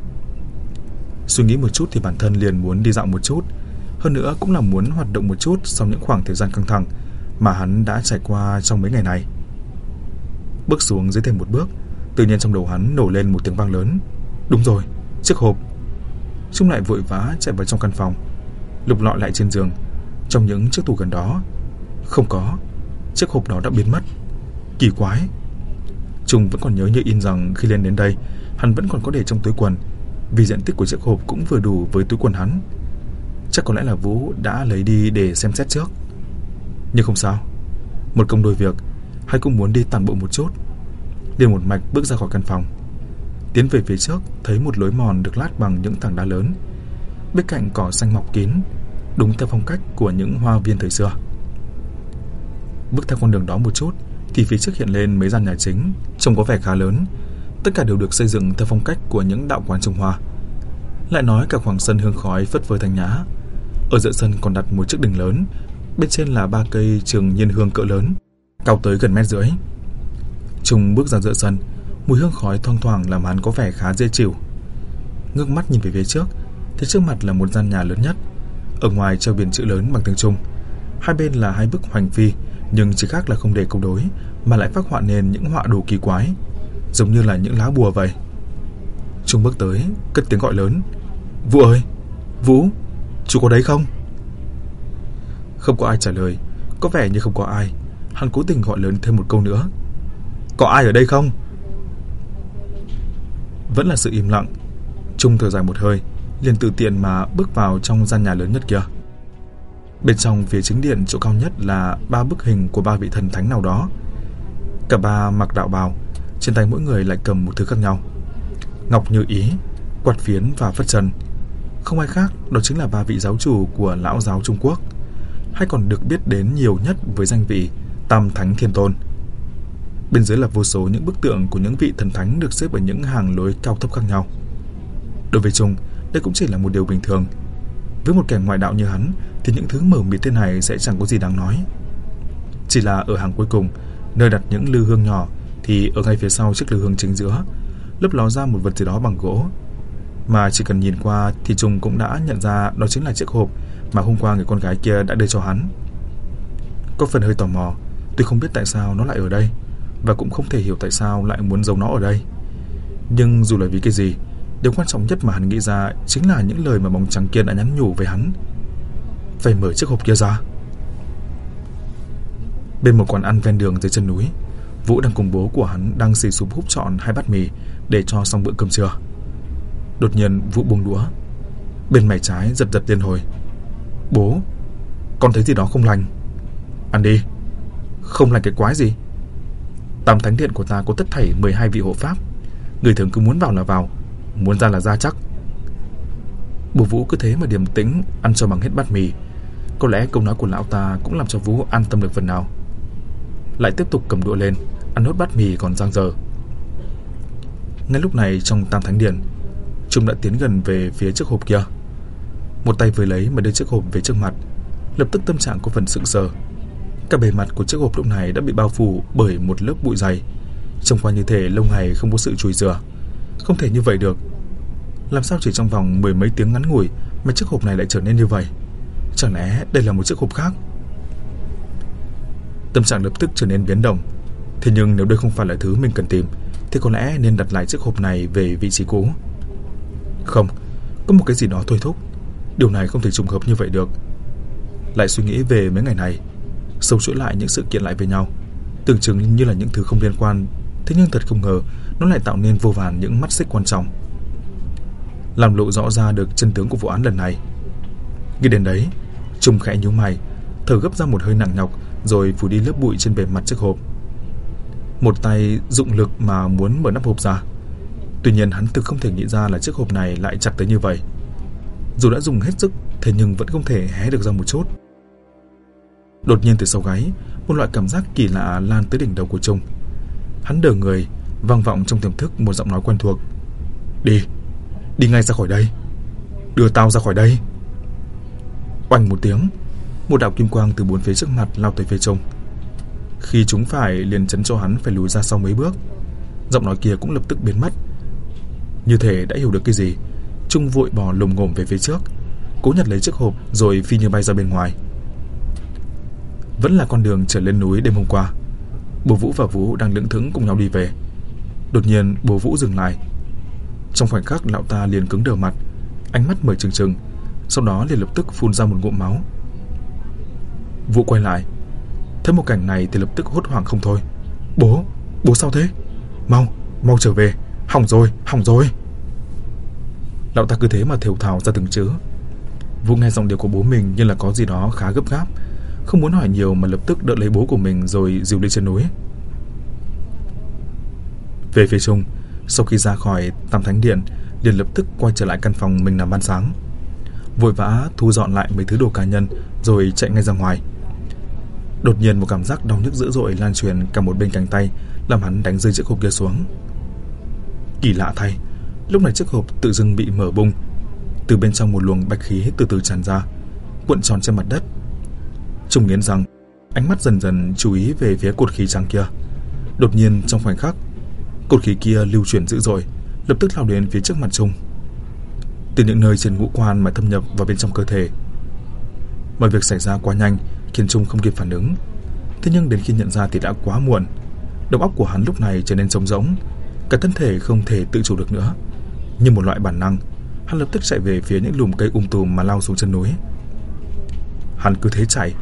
Suy nghĩ một chút thì bản thân liền muốn đi dạo một chút, hơn nữa cũng là muốn hoạt động một chút sau những khoảng thời gian căng thẳng mà hắn đã trải qua trong mấy ngày này. Bước xuống dưới thêm một bước, tự nhiên trong đầu hắn nổ lên một tiếng vang lớn. Đúng rồi, chiếc hộp. Trung lại vội vã chạy vào trong căn phòng, lục lọi lại trên giường, trong những chiếc tủ gần đó. Không có, chiếc hộp đó đã biến mất. Kỳ quái. Trung vẫn còn nhớ như in rằng khi lên đến đây, hắn vẫn còn có để trong túi quần, vì diện tích của chiếc hộp cũng vừa đủ với túi quần hắn. Chắc có lẽ là Vũ đã lấy đi để xem xét trước. Nhưng không sao, một công đôi việc, hắn cũng muốn đi tản bộ một chút. Liền một mạch bước ra khỏi căn phòng, tiến về phía trước, thấy một lối mòn được lát bằng những tảng đá lớn, bên cạnh cỏ xanh mọc kín, đúng theo phong cách của những hoa viên thời xưa. Bước theo con đường đó một chút thì phía trước hiện lên mấy gian nhà chính, trông có vẻ khá lớn. Tất cả đều được xây dựng theo phong cách của những đạo quán trồng hoa. Lại nói cả khoảng sân hương khói phất phới thanh nhã. Ở giữa sân còn đặt một chiếc đình lớn, bên trên là 3 cây trường nhiên hương cỡ lớn, cao tới gần 1,5 mét. Trung bước ra giữa sân, mùi hương khói thoang thoảng làm hắn có vẻ khá dễ chịu. Ngước mắt nhìn về phía trước, thì trước mặt là một gian nhà lớn nhất. Ở ngoài treo biển chữ lớn bằng tiếng Trung, hai bên là 2 bức hoành phi, nhưng chỉ khác là không để câu đối mà lại phác họa nên những họa đồ kỳ quái, giống như là những lá bùa vậy. Trung bước tới, cất tiếng gọi lớn. Vũ ơi, Vũ, chú có đấy không? Không có ai trả lời. Có vẻ như không có ai. Hắn cố tình gọi lớn thêm một câu nữa: "Có ai ở đây không?" Vẫn là sự im lặng. Trung thở dài một hơi, liền tự tiện mà bước vào trong gian nhà lớn nhất kia. Bên trong phía chính điện chỗ cao nhất là 3 bức hình của 3 vị thần thánh nào đó. Cả ba mặc đạo bào, trên tay mỗi người lại cầm một thứ khác nhau: ngọc như ý, quạt phiến và phất trần. Không ai khác, đó chính là 3 vị giáo chủ của lão giáo Trung Quốc, hay còn được biết đến nhiều nhất với danh vị Tam Thánh Thiên Tôn. Bên dưới là vô số những bức tượng của những vị thần thánh được xếp ở những hàng lối cao thấp khác nhau. Đối với Trung, đây cũng chỉ là một điều bình thường. Với một kẻ ngoại đạo như hắn thì những thứ mờ mịt thế này sẽ chẳng có gì đáng nói. Chỉ là ở hàng cuối cùng, nơi đặt những lư hương nhỏ, thì ở ngay phía sau chiếc lư hương chính giữa lấp ló ra một vật gì đó bằng gỗ, mà chỉ cần nhìn qua thì Trung cũng đã nhận ra đó chính là chiếc hộp mà hôm qua người con gái kia đã đưa cho hắn. Có phần hơi tò mò, tuy không biết tại sao nó lại ở đây, và cũng không thể hiểu tại sao lại muốn giấu nó ở đây. Nhưng dù là vì cái gì, điều quan trọng nhất mà hắn nghĩ ra chính là những lời mà bóng trắng kia đã nhắn nhủ với hắn: phải mở chiếc hộp kia ra. Bên một quán ăn ven đường dưới chân núi, Vũ đang cùng bố của hắn đang xì xúm húp trọn 2 bát mì để cho xong bữa cơm trưa. Đột nhiên Vũ buông đũa, bên mày trái giật giật liên hồi: "Bố, con thấy gì đó không lành." "Ăn đi." "Không lành cái quái gì? Tam Thánh Điện của ta có tất thảy 12 vị hộ pháp, người thường cứ muốn vào là vào, muốn ra là ra chắc." Bố Vũ cứ thế mà điềm tĩnh ăn cho bằng hết bát mì. Có lẽ câu nói của lão ta cũng làm cho Vũ an tâm được phần nào. Lại tiếp tục cầm đũa lên ăn nốt bát mì còn dang dở. Ngay lúc này trong Tam Thánh Điện, Trung đã tiến gần về phía chiếc hộp kia. Một tay vừa lấy mà đưa chiếc hộp về trước mặt. Lập tức tâm trạng có phần sững sờ. Cả bề mặt của chiếc hộp lúc này đã bị bao phủ bởi một lớp bụi dày, trông qua như thể lâu ngày không có sự chùi rửa. Không thể như vậy được. Làm sao chỉ trong vòng 10 mấy tiếng ngắn ngủi mà chiếc hộp này lại trở nên như vậy? Chẳng lẽ đây là một chiếc hộp khác? Tâm trạng lập tức trở nên biến động. Thế nhưng nếu đây không phải là thứ mình cần tìm thì có lẽ nên đặt lại chiếc hộp này về vị trí cũ. Không, có một cái gì đó thôi thúc. Điều này không thể trùng hợp như vậy được. Lại suy nghĩ về mấy ngày này, sâu chuỗi lại những sự kiện lại với nhau, tưởng chừng như là những thứ không liên quan, thế nhưng thật không ngờ nó lại tạo nên vô vàn những mắt xích quan trọng, làm lộ rõ ra được chân tướng của vụ án lần này. Nghĩ đến đấy, Trung khẽ nhíu mày, thở gấp ra một hơi nặng nhọc, rồi phủ đi lớp bụi trên bề mặt chiếc hộp. Một tay dụng lực mà muốn mở nắp hộp ra. Tuy nhiên hắn thực không thể nghĩ ra là chiếc hộp này lại chặt tới như vậy. Dù đã dùng hết sức, thế nhưng vẫn không thể hé được ra một chút. Đột nhiên từ sau gáy, một loại cảm giác kỳ lạ lan tới đỉnh đầu của Trung. Hắn đờ người, vang vọng trong tiềm thức một giọng nói quen thuộc: "Đi, đi ngay ra khỏi đây. Đưa tao ra khỏi đây." Oanh một tiếng, một đạo kim quang từ bốn phía trước mặt lao tới phía Trung. Khi chúng phải liền chấn cho hắn phải lùi ra sau mấy bước. Giọng nói kia cũng lập tức biến mất. Như thể đã hiểu được cái gì, Trung vội bò lồm ngồm về phía trước, cố nhặt lấy chiếc hộp rồi phi như bay ra bên ngoài. Vẫn là con đường trở lên núi đêm hôm qua. Bố Vũ và Vũ đang lững thững cùng nhau đi về. Đột nhiên bố Vũ dừng lại. Trong khoảnh khắc lão ta liền cứng đờ mặt, ánh mắt mở trừng trừng, sau đó liền lập tức phun ra một ngụm máu. Vũ quay lại, thấy một cảnh này thì lập tức hốt hoảng không thôi. Bố sao thế? Mau trở về, hỏng rồi. Lão ta cứ thế mà thều thào ra từng chữ. Vũ nghe giọng điệu của bố mình như là có gì đó khá gấp gáp, không muốn hỏi nhiều mà lập tức đỡ lấy bố của mình rồi dìu đi trên núi. Về phía Trung, sau khi ra khỏi Tam Thánh Điện, liền lập tức quay trở lại căn phòng mình nằm ban sáng, vội vã thu dọn lại mấy thứ đồ cá nhân rồi chạy ngay ra ngoài. Đột nhiên một cảm giác đau nhức dữ dội lan truyền cả một bên cánh tay, làm hắn đánh rơi chiếc hộp kia xuống. Kỳ lạ thay, lúc này chiếc hộp tự dưng bị mở bung, từ bên trong một luồng bạch khí từ từ tràn ra, cuộn tròn trên mặt đất. Trung nghiến răng, ánh mắt dần dần chú ý về phía cột khí trắng kia. Đột nhiên trong khoảnh khắc, cột khí kia lưu chuyển dữ dội, lập tức lao đến phía trước mặt Trung, từ những nơi trên ngũ quan mà thâm nhập vào bên trong cơ thể. Mọi việc xảy ra quá nhanh khiến Trung không kịp phản ứng. Thế nhưng đến khi nhận ra thì đã quá muộn. Đầu óc của hắn lúc này trở nên trống rỗng, cả thân thể không thể tự chủ được nữa. Như một loại bản năng, hắn lập tức chạy về phía những lùm cây tùm mà lao xuống chân núi. Hắn cứ thế chạy,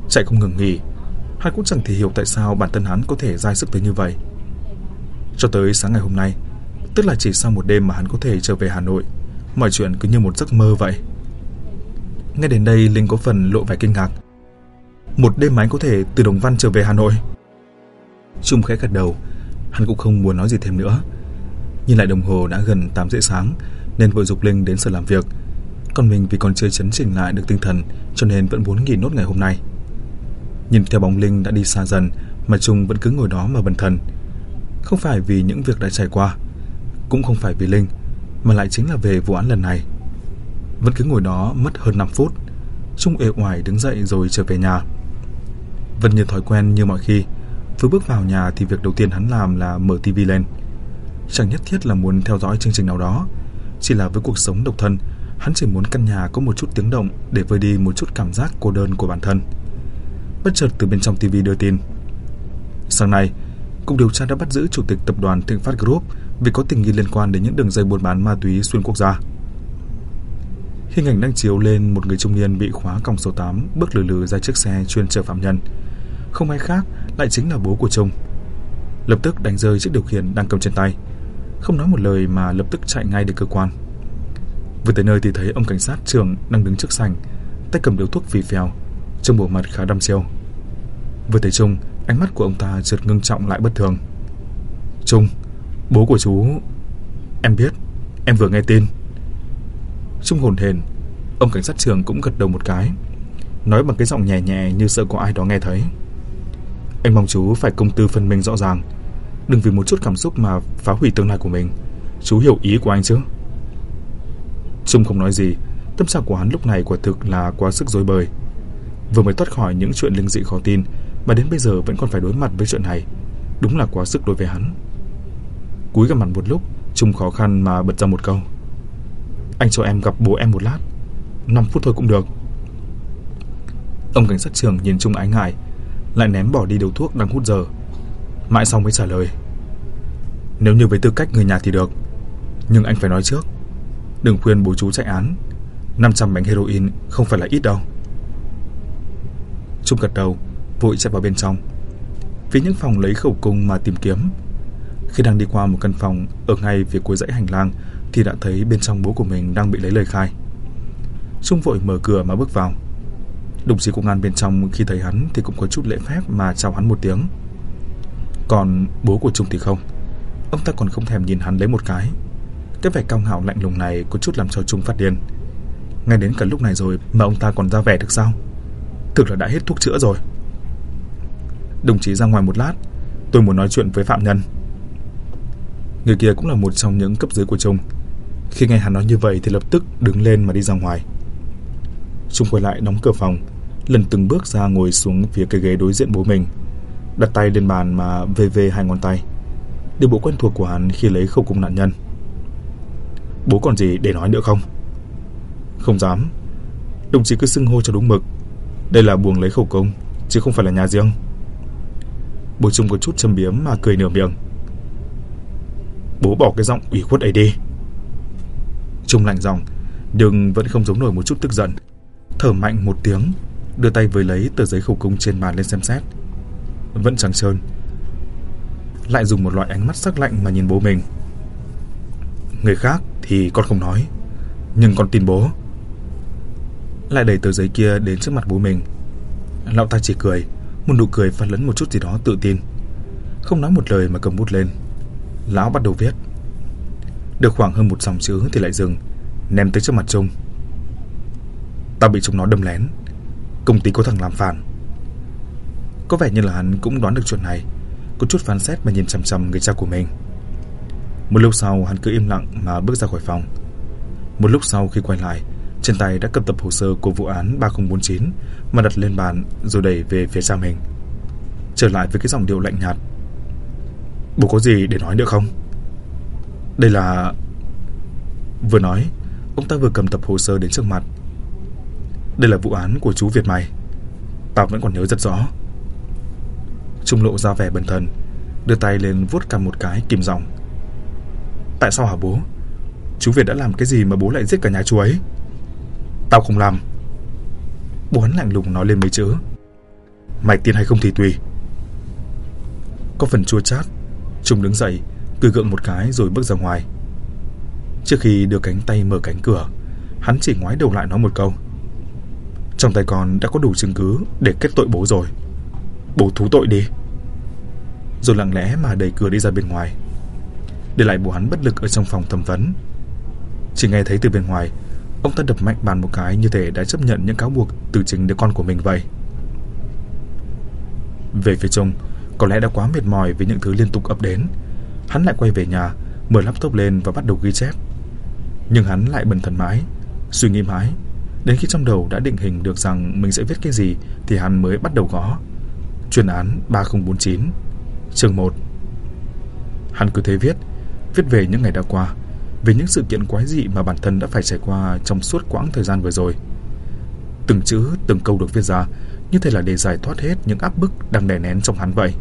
Chạy không ngừng nghỉ. Hắn cũng chẳng thể hiểu tại sao bản thân hắn có thể dai sức tới như vậy. Cho tới sáng ngày hôm nay, tức là chỉ sau một đêm mà hắn có thể trở về Hà Nội, mọi chuyện cứ như một giấc mơ vậy. Nghe đến đây, Linh có phần lộ vẻ kinh ngạc. Một đêm mà anh có thể từ Đồng Văn trở về Hà Nội? Trung khẽ gật đầu. Hắn cũng không muốn nói gì thêm nữa. Nhìn lại đồng hồ đã gần 8 rưỡi sáng nên vội giục Linh đến sở làm việc. Còn mình vì còn chưa chấn chỉnh lại được tinh thần cho nên vẫn muốn nghỉ nốt ngày hôm nay. Nhìn theo bóng Linh đã đi xa dần mà Trung vẫn cứ ngồi đó mà bần thần. Không phải vì những việc đã trải qua, cũng không phải vì Linh, mà lại chính là về vụ án lần này. Vẫn cứ ngồi đó mất hơn 5 phút, Trung uể oải đứng dậy rồi trở về nhà. Vẫn như thói quen như mọi khi, vừa bước vào nhà thì việc đầu tiên hắn làm là mở tivi lên. Chẳng nhất thiết là muốn theo dõi chương trình nào đó, chỉ là với cuộc sống độc thân, hắn chỉ muốn căn nhà có một chút tiếng động để vơi đi một chút cảm giác cô đơn của bản thân. Bất chợt từ bên trong tivi đưa tin: sáng nay, cục điều tra đã bắt giữ chủ tịch tập đoàn Thịnh Phát Group vì có tình nghi liên quan đến những đường dây buôn bán ma túy xuyên quốc gia. Hình ảnh đang chiếu lên một người trung niên bị khóa còng số 8 bước lừ lừ ra chiếc xe chuyên chở phạm nhân. Không ai khác lại chính là bố của Trung. Lập tức đánh rơi chiếc điều khiển đang cầm trên tay, không nói một lời mà lập tức chạy ngay đến cơ quan. Vừa tới nơi thì thấy ông cảnh sát trưởng đang đứng trước sảnh, tay cầm điếu thuốc phì phèo, trông bộ mặt khá đăm chiêu. Vừa thấy Trung, ánh mắt của ông ta chợt ngưng trọng lại bất thường. Trung, bố của chú... Em biết, em vừa nghe tin. Trung hồn hển. Ông cảnh sát trưởng cũng gật đầu một cái, nói bằng cái giọng nhẹ nhẹ như sợ có ai đó nghe thấy: anh mong chú phải công tư phân minh rõ ràng, đừng vì một chút cảm xúc mà phá hủy tương lai của mình. Chú hiểu ý của anh chứ? Trung không nói gì. Tâm trạng của hắn lúc này quả thực là quá sức rối bời. Vừa mới thoát khỏi những chuyện linh dị khó tin mà đến bây giờ vẫn còn phải đối mặt với chuyện này, đúng là quá sức đối với hắn. Cúi gằm mặt một lúc, Trung khó khăn mà bật ra một câu: anh cho em gặp bố em một lát, 5 phút thôi cũng được. Ông cảnh sát trưởng nhìn Trung ái ngại, lại ném bỏ đi điếu thuốc đang hút giờ. Mãi sau mới trả lời: nếu như với tư cách người nhà thì được, nhưng anh phải nói trước, đừng khuyên bố chú chạy án. 500 bánh heroin không phải là ít đâu. Trung gật đầu, vội chạy vào bên trong. Vì những phòng lấy khẩu cung mà tìm kiếm. Khi đang đi qua một căn phòng ở ngay phía cuối dãy hành lang thì đã thấy bên trong bố của mình đang bị lấy lời khai. Trung vội mở cửa mà bước vào. Đồng chí công an bên trong khi thấy hắn thì cũng có chút lễ phép mà chào hắn một tiếng. Còn bố của Trung thì không. Ông ta còn không thèm nhìn hắn lấy một cái. Cái vẻ cao ngạo lạnh lùng này có chút làm cho Trung phát điên. Ngay đến cả lúc này rồi mà ông ta còn ra vẻ được sao? Thực là đã hết thuốc chữa rồi. Đồng chí ra ngoài một lát, tôi muốn nói chuyện với phạm nhân. Người kia cũng là một trong những cấp dưới của Trung. Khi nghe hắn nói như vậy thì lập tức đứng lên mà đi ra ngoài. Trung quay lại đóng cửa phòng, lần từng bước ra ngồi xuống phía cái ghế đối diện bố mình, đặt tay lên bàn mà vê vê hai ngón tay, điều bộ quen thuộc của hắn khi lấy khẩu cung nạn nhân. Bố còn gì để nói nữa không? Không dám. Đồng chí cứ xưng hô cho đúng mực. Đây là buồng lấy khẩu cung, chứ không phải là nhà riêng. Bố Trung có chút châm biếm mà cười nửa miệng. Bố bỏ cái giọng ủy khuất ấy đi. Trung lạnh giọng, nhưng vẫn không giấu nổi một chút tức giận. Thở mạnh một tiếng, đưa tay với lấy tờ giấy khẩu cung trên bàn lên xem xét. Vẫn trắng trơn. Lại dùng một loại ánh mắt sắc lạnh mà nhìn bố mình. Người khác thì con không nói, nhưng con tin bố. Lại đẩy tờ giấy kia đến trước mặt bố mình. Lão ta chỉ cười, một nụ cười pha lẫn một chút gì đó tự tin. Không nói một lời mà cầm bút lên. Lão bắt đầu viết. Được khoảng hơn một dòng chữ thì lại dừng, ném tới trước mặt Trung. Tao bị chúng nó đâm lén. Công ty có thằng làm phản. Có vẻ như là hắn cũng đoán được chuyện này, có chút phán xét mà nhìn chằm chằm người cha của mình. Một lúc sau hắn cứ im lặng mà bước ra khỏi phòng. Một lúc sau khi quay lại, trên tay đã cầm tập hồ sơ của vụ án 3049 mà đặt lên bàn rồi đẩy về phía cha mình. Trở lại với cái giọng điệu lạnh nhạt. Bố có gì để nói nữa không? Đây là... Vừa nói, ông ta vừa cầm tập hồ sơ đến trước mặt. Đây là vụ án của chú Việt mày. Tao vẫn còn nhớ rất rõ. Trung lộ ra vẻ bần thần, đưa tay lên vuốt cằm một cái, kìm giọng. Tại sao hả bố? Chú Việt đã làm cái gì mà bố lại giết cả nhà chú ấy? Tao không làm. Bố hắn lạnh lùng nói lên mấy chữ. Mày tin hay không thì tùy. Có phần chua chát, Trung đứng dậy, cười gượng một cái rồi bước ra ngoài. Trước khi đưa cánh tay mở cánh cửa, hắn chỉ ngoái đầu lại nói một câu: trong tay con đã có đủ chứng cứ để kết tội bố rồi. Bố thú tội đi. Rồi lặng lẽ mà đẩy cửa đi ra bên ngoài, để lại bố hắn bất lực ở trong phòng thẩm vấn. Chỉ nghe thấy từ bên ngoài, ông ta đập mạnh bàn một cái như thể đã chấp nhận những cáo buộc từ chính đứa con của mình vậy. Về phía Trung, có lẽ đã quá mệt mỏi với những thứ liên tục ập đến, hắn lại quay về nhà, mở laptop lên và bắt đầu ghi chép. Nhưng hắn lại bần thần mãi, suy nghĩ mãi, đến khi trong đầu đã định hình được rằng mình sẽ viết cái gì thì hắn mới bắt đầu gõ: chuyên án 3049, chương 1. Hắn cứ thế viết về những ngày đã qua, về những sự kiện quái dị mà bản thân đã phải trải qua trong suốt quãng thời gian vừa rồi. Từng chữ, từng câu được viết ra như thể là để giải thoát hết những áp bức đang đè nén trong hắn vậy.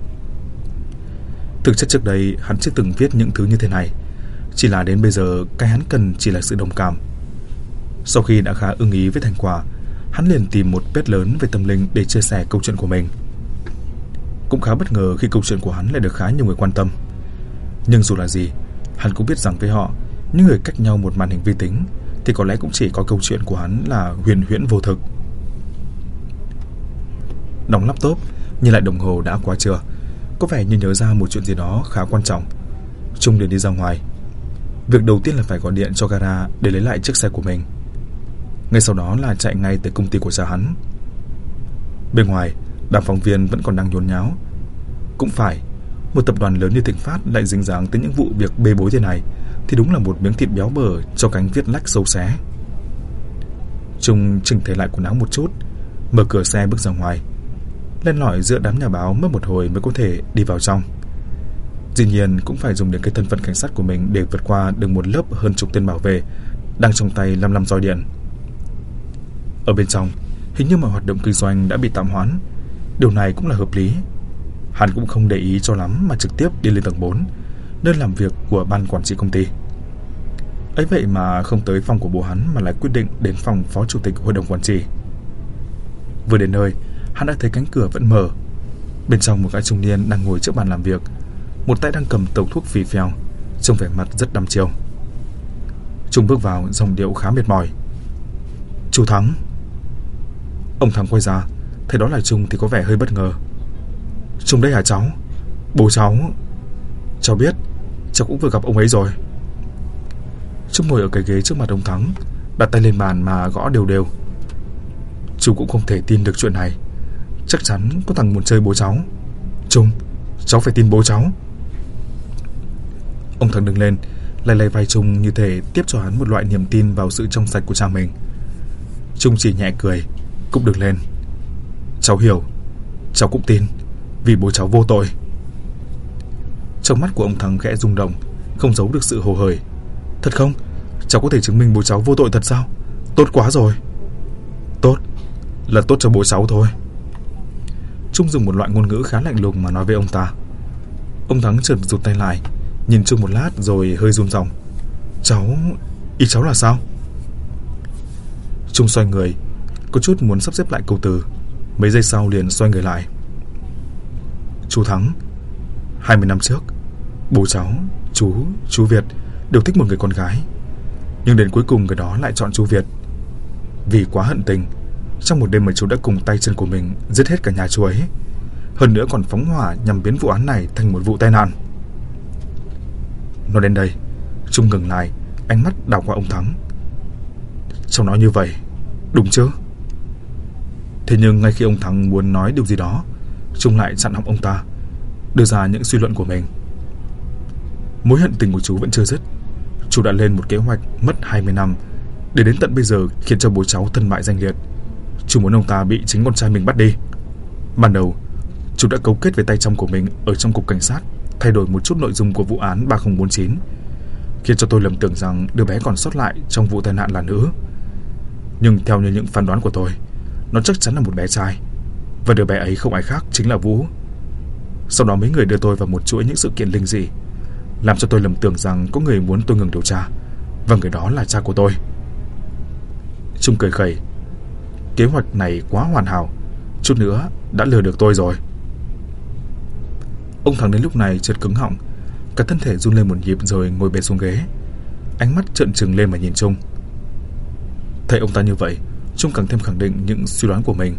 Thực chất trước đây hắn chưa từng viết những thứ như thế này, chỉ là đến bây giờ cái hắn cần chỉ là sự đồng cảm. Sau khi đã khá ưng ý với thành quả, hắn liền tìm một page lớn về tâm linh để chia sẻ câu chuyện của mình. Cũng khá bất ngờ khi câu chuyện của hắn lại được khá nhiều người quan tâm. Nhưng dù là gì, hắn cũng biết rằng với họ, những người cách nhau một màn hình vi tính, thì có lẽ cũng chỉ có câu chuyện của hắn là huyền huyễn vô thực. Đóng laptop, nhìn lại đồng hồ đã quá trưa, có vẻ như nhớ ra một chuyện gì đó khá quan trọng. Trung liền đi ra ngoài. Việc đầu tiên là phải gọi điện cho gara để lấy lại chiếc xe của mình. Ngay sau đó là chạy ngay tới công ty của cha hắn. Bên ngoài, đám phóng viên vẫn còn đang nhốn nháo. Cũng phải, một tập đoàn lớn như Thịnh Phát lại dính dáng tới những vụ việc bê bối thế này thì đúng là một miếng thịt béo bở cho cánh viết lách xấu xé. Trung chỉnh thể lại quần áo một chút, mở cửa xe bước ra ngoài, len lỏi giữa đám nhà báo mất một hồi mới có thể đi vào trong. Dĩ nhiên cũng phải dùng đến cái thân phận cảnh sát của mình để vượt qua được một lớp hơn chục tên bảo vệ đang trong tay lăm roi điện. Ở bên trong, hình như mọi hoạt động kinh doanh đã bị tạm hoãn. Điều này cũng là hợp lý. Hắn cũng không để ý cho lắm mà trực tiếp đi lên tầng 4, nơi làm việc của ban quản trị công ty. Ấy vậy mà không tới phòng của bố hắn mà lại quyết định đến phòng phó chủ tịch hội đồng quản trị. Vừa đến nơi, hắn đã thấy cánh cửa vẫn mở. Bên trong một gã trung niên đang ngồi trước bàn làm việc, một tay đang cầm tẩu thuốc phì phèo, trông vẻ mặt rất đăm chiêu. Trung bước vào giọng điệu khá mệt mỏi: "Chú Thắng." Ông Thắng quay ra, thấy đó là Trung thì có vẻ hơi bất ngờ. "Trung đây hả cháu? Bố cháu." "Cháu biết, cháu cũng vừa gặp ông ấy rồi." Trung ngồi ở cái ghế trước mặt ông Thắng, đặt tay lên bàn mà gõ đều đều. "Chú cũng không thể tin được chuyện này. Chắc chắn có thằng muốn chơi bố cháu. Trung, cháu phải tin bố cháu." Ông Thắng đứng lên, lay vai Trung như thể tiếp cho hắn một loại niềm tin vào sự trong sạch của cha mình. Trung chỉ nhẹ cười, cũng đứng lên. "Cháu hiểu, cháu cũng tin, vì bố cháu vô tội." Trong mắt của ông Thắng khẽ rung động, không giấu được sự hồ hởi. "Thật không? Cháu có thể chứng minh bố cháu vô tội thật sao? Tốt quá rồi." "Tốt, là tốt cho bố cháu thôi." Trung dùng một loại ngôn ngữ khá lạnh lùng mà nói với ông ta. Ông Thắng chợt rụt tay lại, nhìn Trung một lát rồi hơi run giọng: Ý cháu là sao?" Trung xoay người, có chút muốn sắp xếp lại câu từ, mấy giây sau liền xoay người lại. "Chú Thắng, 20 năm trước, bố cháu, chú Việt đều thích một người con gái. Nhưng đến cuối cùng người đó lại chọn chú Việt. Vì quá hận tình, trong một đêm mà chú đã cùng tay chân của mình giết hết cả nhà chú ấy. Hơn nữa còn phóng hỏa nhằm biến vụ án này thành một vụ tai nạn." Nói đến đây, Trung ngừng lại, ánh mắt đảo qua ông Thắng. "Cháu nói như vậy, đúng chứ?" Thế nhưng ngay khi ông Thắng muốn nói điều gì đó, Trung lại chặn họng ông ta, đưa ra những suy luận của mình. "Mối hận tình của chú vẫn chưa dứt. Chú đã lên một kế hoạch mất 20 năm để đến tận bây giờ khiến cho bố cháu thân bại danh liệt. Chú muốn ông ta bị chính con trai mình bắt đi. Ban đầu, chú đã cấu kết với tay trong của mình ở trong cục cảnh sát, thay đổi một chút nội dung của vụ án 3049, khiến cho tôi lầm tưởng rằng đứa bé còn sót lại trong vụ tai nạn là nữ. Nhưng theo như những phán đoán của tôi, nó chắc chắn là một bé trai, và đứa bé ấy không ai khác chính là Vũ. Sau đó mấy người đưa tôi vào một chuỗi những sự kiện linh dị, làm cho tôi lầm tưởng rằng có người muốn tôi ngừng điều tra, và người đó là cha của tôi." Trung cười khẩy. "Kế hoạch này quá hoàn hảo, Chút nữa đã lừa được tôi rồi. Ông Thắng đến lúc này chợt cứng họng, cả thân thể run lên một nhịp rồi ngồi bệt xuống ghế, ánh mắt trợn trừng lên mà nhìn Trung. Thấy ông ta như vậy, Trung càng thêm khẳng định những suy đoán của mình.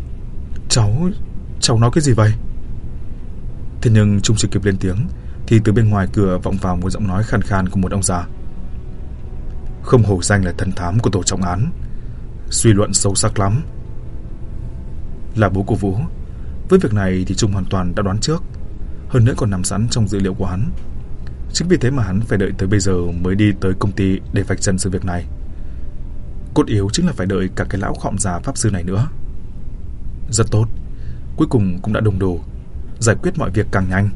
Cháu nói cái gì vậy? Thế nhưng Trung chưa kịp lên tiếng thì từ bên ngoài cửa vọng vào một giọng nói khàn khàn của một ông già. Không hổ danh là thần thám của tổ trọng án, suy luận sâu sắc lắm. Là bố của Vũ, với việc này thì Trung hoàn toàn đã đoán trước, hơn nữa còn nằm sẵn trong dữ liệu của hắn. Chính vì thế mà hắn phải đợi tới bây giờ mới đi tới công ty để vạch trần sự việc này. Cốt yếu chính là phải đợi cả cái lão khọm già pháp sư này nữa. Rất tốt, cuối cùng cũng đã đồng đủ, giải quyết mọi việc càng nhanh.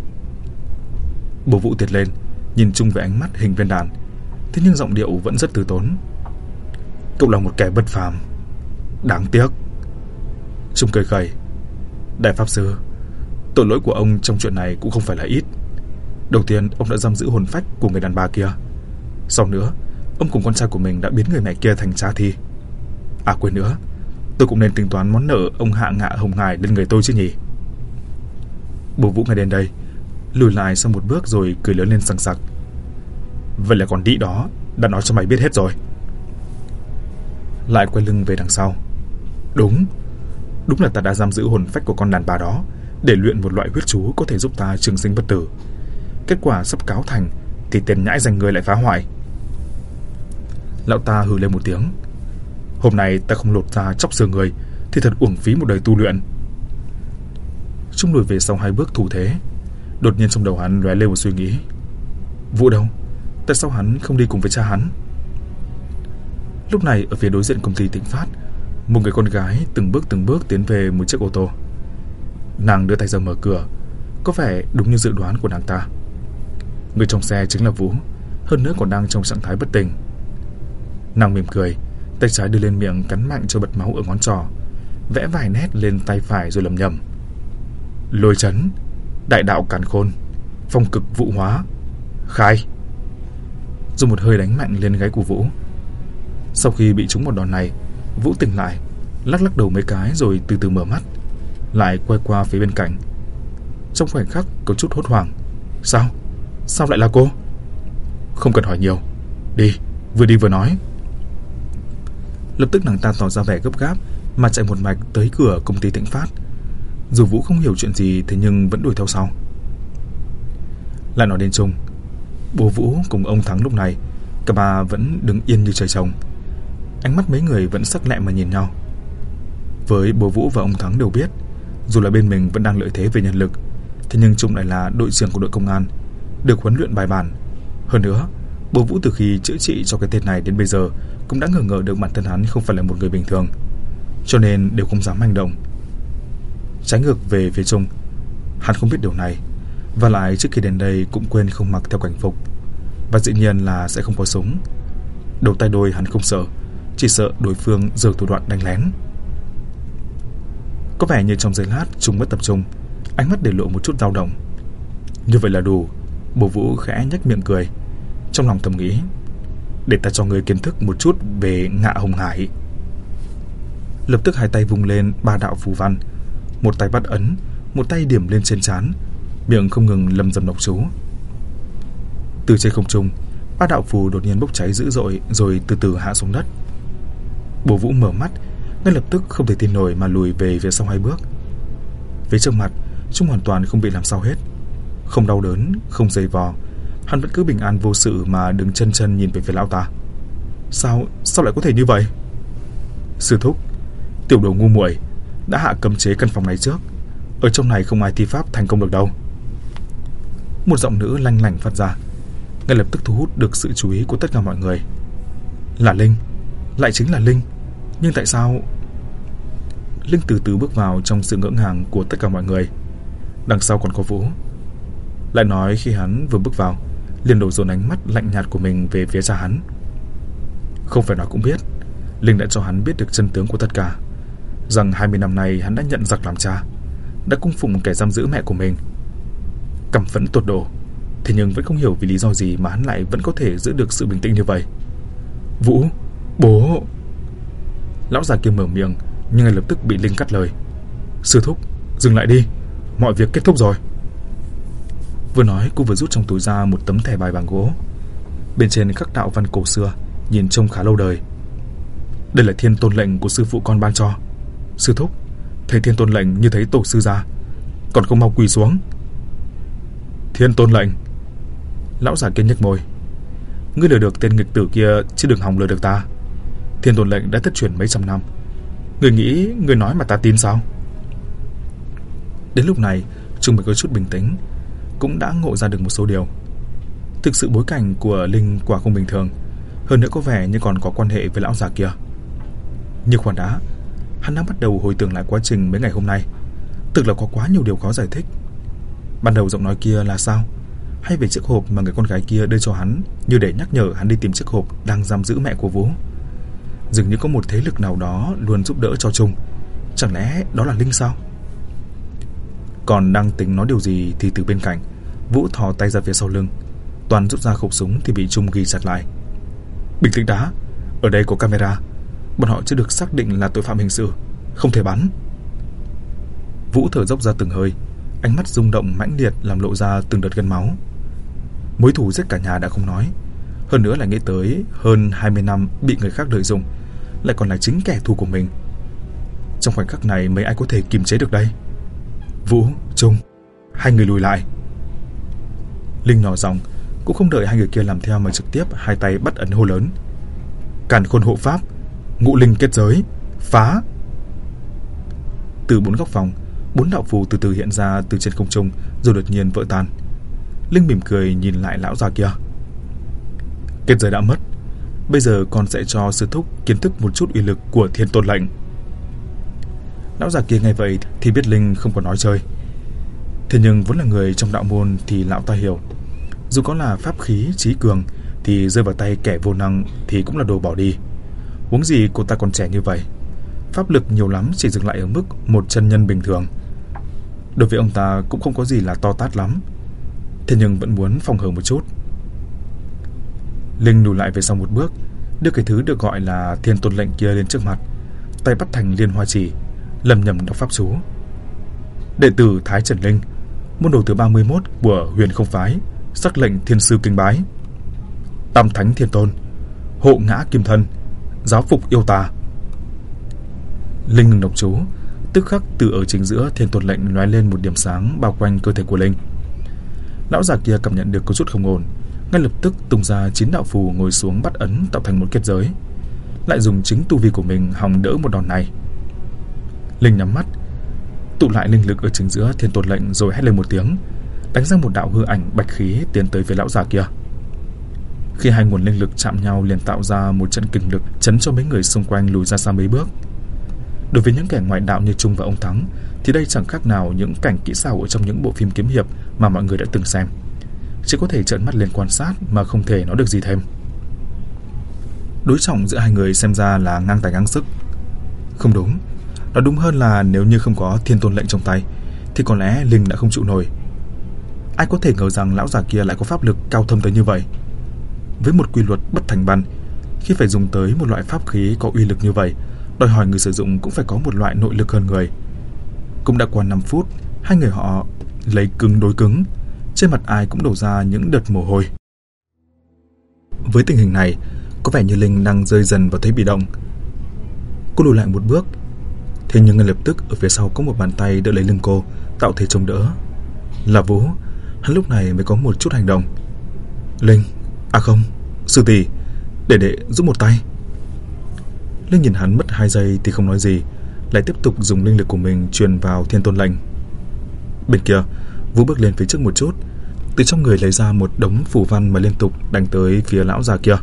Bố Vũ tiến lên, nhìn Trung với ánh mắt hình viên đàn, thế nhưng giọng điệu vẫn rất từ tốn. Cậu là một kẻ bất phàm, đáng tiếc. Trung cười khẩy. Đại pháp sư, tội lỗi của ông trong chuyện này cũng không phải là ít. Đầu tiên, ông đã giam giữ hồn phách của người đàn bà kia. Sau nữa, ông cùng con trai của mình đã biến người mẹ kia thành trá thi. À quên nữa, tôi cũng nên tính toán món nợ ông hạ ngạ hồng hải lên người tôi chứ nhỉ. Bố Vũ nghe đến đây, lùi lại sau một bước rồi cười lớn lên sằng sặc. Vậy là con đĩ đó đã nói cho mày biết hết rồi. Lại quay lưng về đằng sau. Đúng là ta đã giam giữ hồn phách của con đàn bà đó để luyện một loại huyết chú có thể giúp ta trường sinh bất tử. Kết quả sắp cáo thành thì tên nhãi danh người lại phá hoại. Lão ta hừ lên một tiếng. Hôm nay ta không lột ra chóc xương người thì thật uổng phí một đời tu luyện. Trung lùi về sau 2 bước thủ thế. Đột nhiên trong đầu hắn lóe lên một suy nghĩ. Vũ đâu? Tại sao hắn không đi cùng với cha hắn? Lúc này ở phía đối diện công ty Tịnh Phát, một người con gái từng bước tiến về một chiếc ô tô. Nàng đưa tay ra mở cửa, có vẻ đúng như dự đoán của nàng ta. Người trong xe chính là Vũ, hơn nữa còn đang trong trạng thái bất tỉnh. Nàng mỉm cười, tay trái đưa lên miệng cắn mạnh cho bật máu ở ngón trỏ, vẽ vài nét lên tay phải rồi lẩm nhẩm. Lôi chấn, đại đạo càn khôn, phong cực vũ hóa, khai. Dùng một hơi đánh mạnh lên gáy của Vũ. Sau khi bị trúng một đòn này, Vũ tỉnh lại, lắc đầu mấy cái rồi từ từ mở mắt, lại quay qua phía bên cạnh. Trong khoảnh khắc có chút hốt hoảng. Sao lại là cô? Không cần hỏi nhiều, đi vừa nói. Lập tức nàng ta tỏ ra vẻ gấp gáp mà chạy một mạch tới cửa công ty Tịnh Phát. Dù Vũ không hiểu chuyện gì thế nhưng vẫn đuổi theo sau. Lại nói đến Trung, bố Vũ cùng ông Thắng lúc này cả ba vẫn đứng yên như trời trồng. Ánh mắt mấy người vẫn sắc lẹm mà nhìn nhau. Với bố Vũ và ông Thắng đều biết, dù là bên mình vẫn đang lợi thế về nhân lực, thế nhưng Trung lại là đội trưởng của đội công an, được huấn luyện bài bản. Hơn nữa, bố Vũ từ khi chữa trị cho cái tên này đến bây giờ cũng đã ngờ được bản thân hắn không phải là một người bình thường, cho nên đều không dám hành động. Trái ngược về phía Trung, hắn không biết điều này, và lại trước khi đến đây cũng quên không mặc theo cảnh phục, và dĩ nhiên là sẽ không có súng. Đầu tay đôi hắn không sợ, chỉ sợ đối phương giơ thủ đoạn đánh lén. Có vẻ như trong giây lát Trung mất tập trung, ánh mắt để lộ một chút dao động. Như vậy là đủ. Bố Vũ khẽ nhếch miệng cười, trong lòng thầm nghĩ, để ta cho ngươi kiến thức một chút về ngạ hồng hải. Lập tức 2 tay vung lên 3 đạo phù văn, một tay bắt ấn, một tay điểm lên trên trán, miệng không ngừng lầm rầm đọc chú. Từ trên không trung, 3 đạo phù đột nhiên bốc cháy dữ dội rồi từ từ hạ xuống đất. Bố Vũ mở mắt, ngay lập tức không thể tin nổi mà lùi về phía sau 2 bước. Phía trước mặt, Trung hoàn toàn không bị làm sao hết, không đau đớn, không giày vò, hắn vẫn cứ bình an vô sự mà đứng chân nhìn về phía lão ta. Sao lại có thể như vậy? Sư thúc, tiểu đồ ngu muội, đã hạ cấm chế căn phòng này trước, ở trong này không ai thi pháp thành công được đâu. Một giọng nữ lanh lảnh phát ra, ngay lập tức thu hút được sự chú ý của tất cả mọi người. Là Linh, lại chính là Linh, nhưng tại sao? Linh từ từ bước vào trong sự ngỡ ngàng của tất cả mọi người. Đằng sau còn có Vũ. Lại nói khi hắn vừa bước vào, liền đổ dồn ánh mắt lạnh nhạt của mình về phía cha hắn. Không phải nói cũng biết, Linh đã cho hắn biết được chân tướng của tất cả, rằng 20 năm nay hắn đã nhận giặc làm cha, đã cung phụng kẻ giam giữ mẹ của mình. Căm phẫn tột độ, thế nhưng vẫn không hiểu vì lý do gì mà hắn lại vẫn có thể giữ được sự bình tĩnh như vậy. Vũ, bố. Lão già kia mở miệng nhưng ngay lập tức bị Linh cắt lời. Sư thúc, dừng lại đi, mọi việc kết thúc rồi. Vừa nói cô vừa rút trong túi ra một tấm thẻ bài bằng gỗ. Bên trên khắc đạo văn cổ xưa, nhìn trông khá lâu đời. Đây là thiên tôn lệnh của sư phụ con ban cho. Sư thúc, thấy thiên tôn lệnh như thấy tổ sư ra, còn không mau quỳ xuống. Thiên tôn lệnh? Lão già kia nhếch môi. Ngươi lừa được tên nghịch tử kia, chứ đừng hòng lừa được ta. Thiên tôn lệnh đã thất truyền mấy trăm năm. Ngươi nghĩ ngươi nói mà ta tin sao? Đến lúc này Trung mới có chút bình tĩnh, cũng đã ngộ ra được một số điều. Thực sự bối cảnh của Linh quả không bình thường, hơn nữa có vẻ như còn có quan hệ với lão già kia. Như khoan đã, hắn đang bắt đầu hồi tưởng lại quá trình mấy ngày hôm nay. Thực là có quá nhiều điều khó giải thích. Ban đầu giọng nói kia là sao? Hay về chiếc hộp mà người con gái kia đưa cho hắn, như để nhắc nhở hắn đi tìm chiếc hộp đang giam giữ mẹ của Vũ. Dường như có một thế lực nào đó luôn giúp đỡ cho Trung. Chẳng lẽ đó là Linh sao? Còn đang tính nói điều gì thì từ bên cạnh, Vũ thò tay ra phía sau lưng. Toàn rút ra khẩu súng thì bị Trung ghi chặt lại. Bình tĩnh đã, ở đây có camera. Bọn họ chưa được xác định là tội phạm hình sự, không thể bắn. Vũ thở dốc ra từng hơi, ánh mắt rung động mãnh liệt làm lộ ra từng đợt gân máu. Mối thù giết cả nhà đã không nói, hơn nữa lại nghĩ tới hơn 20 năm bị người khác lợi dụng, lại còn là chính kẻ thù của mình. Trong khoảnh khắc này mấy ai có thể kiềm chế được đây? Vũ, Trung, hai người lùi lại. Linh nhỏ giọng, cũng không đợi hai người kia làm theo mà trực tiếp hai tay bắt ấn hô lớn. Càn khôn hộ pháp, ngũ linh kết giới, phá. Từ bốn góc phòng, 4 đạo phù từ từ hiện ra từ trên không trung, rồi đột nhiên vỡ tan. Linh mỉm cười nhìn lại lão già kia. Kết giới đã mất, bây giờ con sẽ cho sư thúc kiến thức một chút uy lực của thiên tôn lệnh. Lão già kia nghe vậy thì biết Linh không có nói chơi. Thế nhưng vốn là người trong đạo môn thì lão ta hiểu, dù có là pháp khí trí cường thì rơi vào tay kẻ vô năng thì cũng là đồ bỏ đi. Huống gì cô ta còn trẻ như vậy, pháp lực nhiều lắm chỉ dừng lại ở mức một chân nhân bình thường. Đối với ông ta cũng không có gì là to tát lắm, thế nhưng vẫn muốn phòng hờ một chút. Linh lùi lại về sau một bước, đưa cái thứ được gọi là thiên tôn lệnh kia lên trước mặt, tay bắt thành liên hoa chỉ, lầm nhầm đọc pháp chú. Đệ tử Thái Trần Linh, môn đồ thứ 31 của Huyền Không Phái, sắc lệnh thiên sư kính bái. Tam thánh thiên tôn, hộ ngã kim thân, giáo phục yêu tà. Linh ngừng đọc chú, tức khắc từ ở chính giữa thiên tôn lệnh lóe lên một điểm sáng bao quanh cơ thể của Linh. Lão già kia cảm nhận được có chút không ổn, ngay lập tức tung ra 9 đạo phù ngồi xuống bắt ấn tạo thành một kết giới, lại dùng chính tu vi của mình hòng đỡ một đòn này. Linh nhắm mắt, tụ lại linh lực ở chính giữa thiên tôn lệnh rồi hét lên một tiếng, đánh ra một đạo hư ảnh bạch khí tiến tới với lão già kia. Khi hai nguồn linh lực chạm nhau liền tạo ra một trận kình lực chấn cho mấy người xung quanh lùi ra xa mấy bước. Đối với những kẻ ngoại đạo như Trung và ông Thắng thì đây chẳng khác nào những cảnh kỹ xảo ở trong những bộ phim kiếm hiệp mà mọi người đã từng xem, chỉ có thể trợn mắt lên quan sát mà không thể nói được gì thêm. Đối trọng giữa hai người xem ra là ngang tài ngang sức. Không đúng, nói đúng hơn là nếu như không có thiên tôn lệnh trong tay thì có lẽ Linh đã không chịu nổi. Ai có thể ngờ rằng lão già kia lại có pháp lực cao thâm tới như vậy. Với một quy luật bất thành văn, khi phải dùng tới một loại pháp khí có uy lực như vậy, đòi hỏi người sử dụng cũng phải có một loại nội lực hơn người. Cũng đã qua 5 phút, hai người họ lấy cứng đối cứng, trên mặt ai cũng đổ ra những đợt mồ hôi. Với tình hình này, có vẻ như Linh đang rơi dần vào thế bị động. Cô lùi lại một bước, thế nhưng ngay lập tức ở phía sau có một bàn tay đỡ lấy lưng cô, tạo thế chống đỡ. Là Vũ. Hắn lúc này mới có một chút hành động. Linh, à không, sư tỷ, để giúp một tay. Linh nhìn hắn mất 2 giây thì không nói gì, lại tiếp tục dùng linh lực của mình truyền vào thiên tôn lệnh. Bên kia, Vũ bước lên phía trước một chút, từ trong người lấy ra một đống phù văn mà liên tục đánh tới phía lão già kia.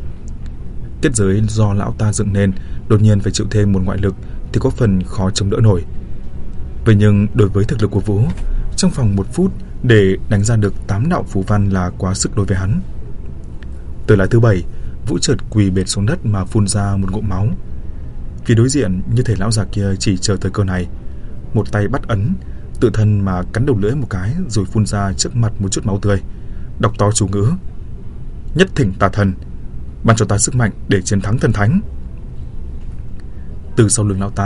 Kết giới do lão ta dựng nên đột nhiên phải chịu thêm một ngoại lực thì có phần khó chống đỡ nổi. Vậy nhưng đối với thực lực của Vũ, trong vòng 1 phút để đánh ra được 8 đạo phù văn là quá sức đối với hắn. Tới lại thứ 7, Vũ chợt quỳ bệt xuống đất mà phun ra một ngụm máu. Phía đối diện như thể lão già kia chỉ chờ thời cơ này, một tay bắt ấn, tự thân mà cắn đầu lưỡi một cái rồi phun ra trước mặt một chút máu tươi, đọc to chú ngữ: Nhất thỉnh tà thần, ban cho ta sức mạnh để chiến thắng thần thánh. Từ sau lưng lão ta,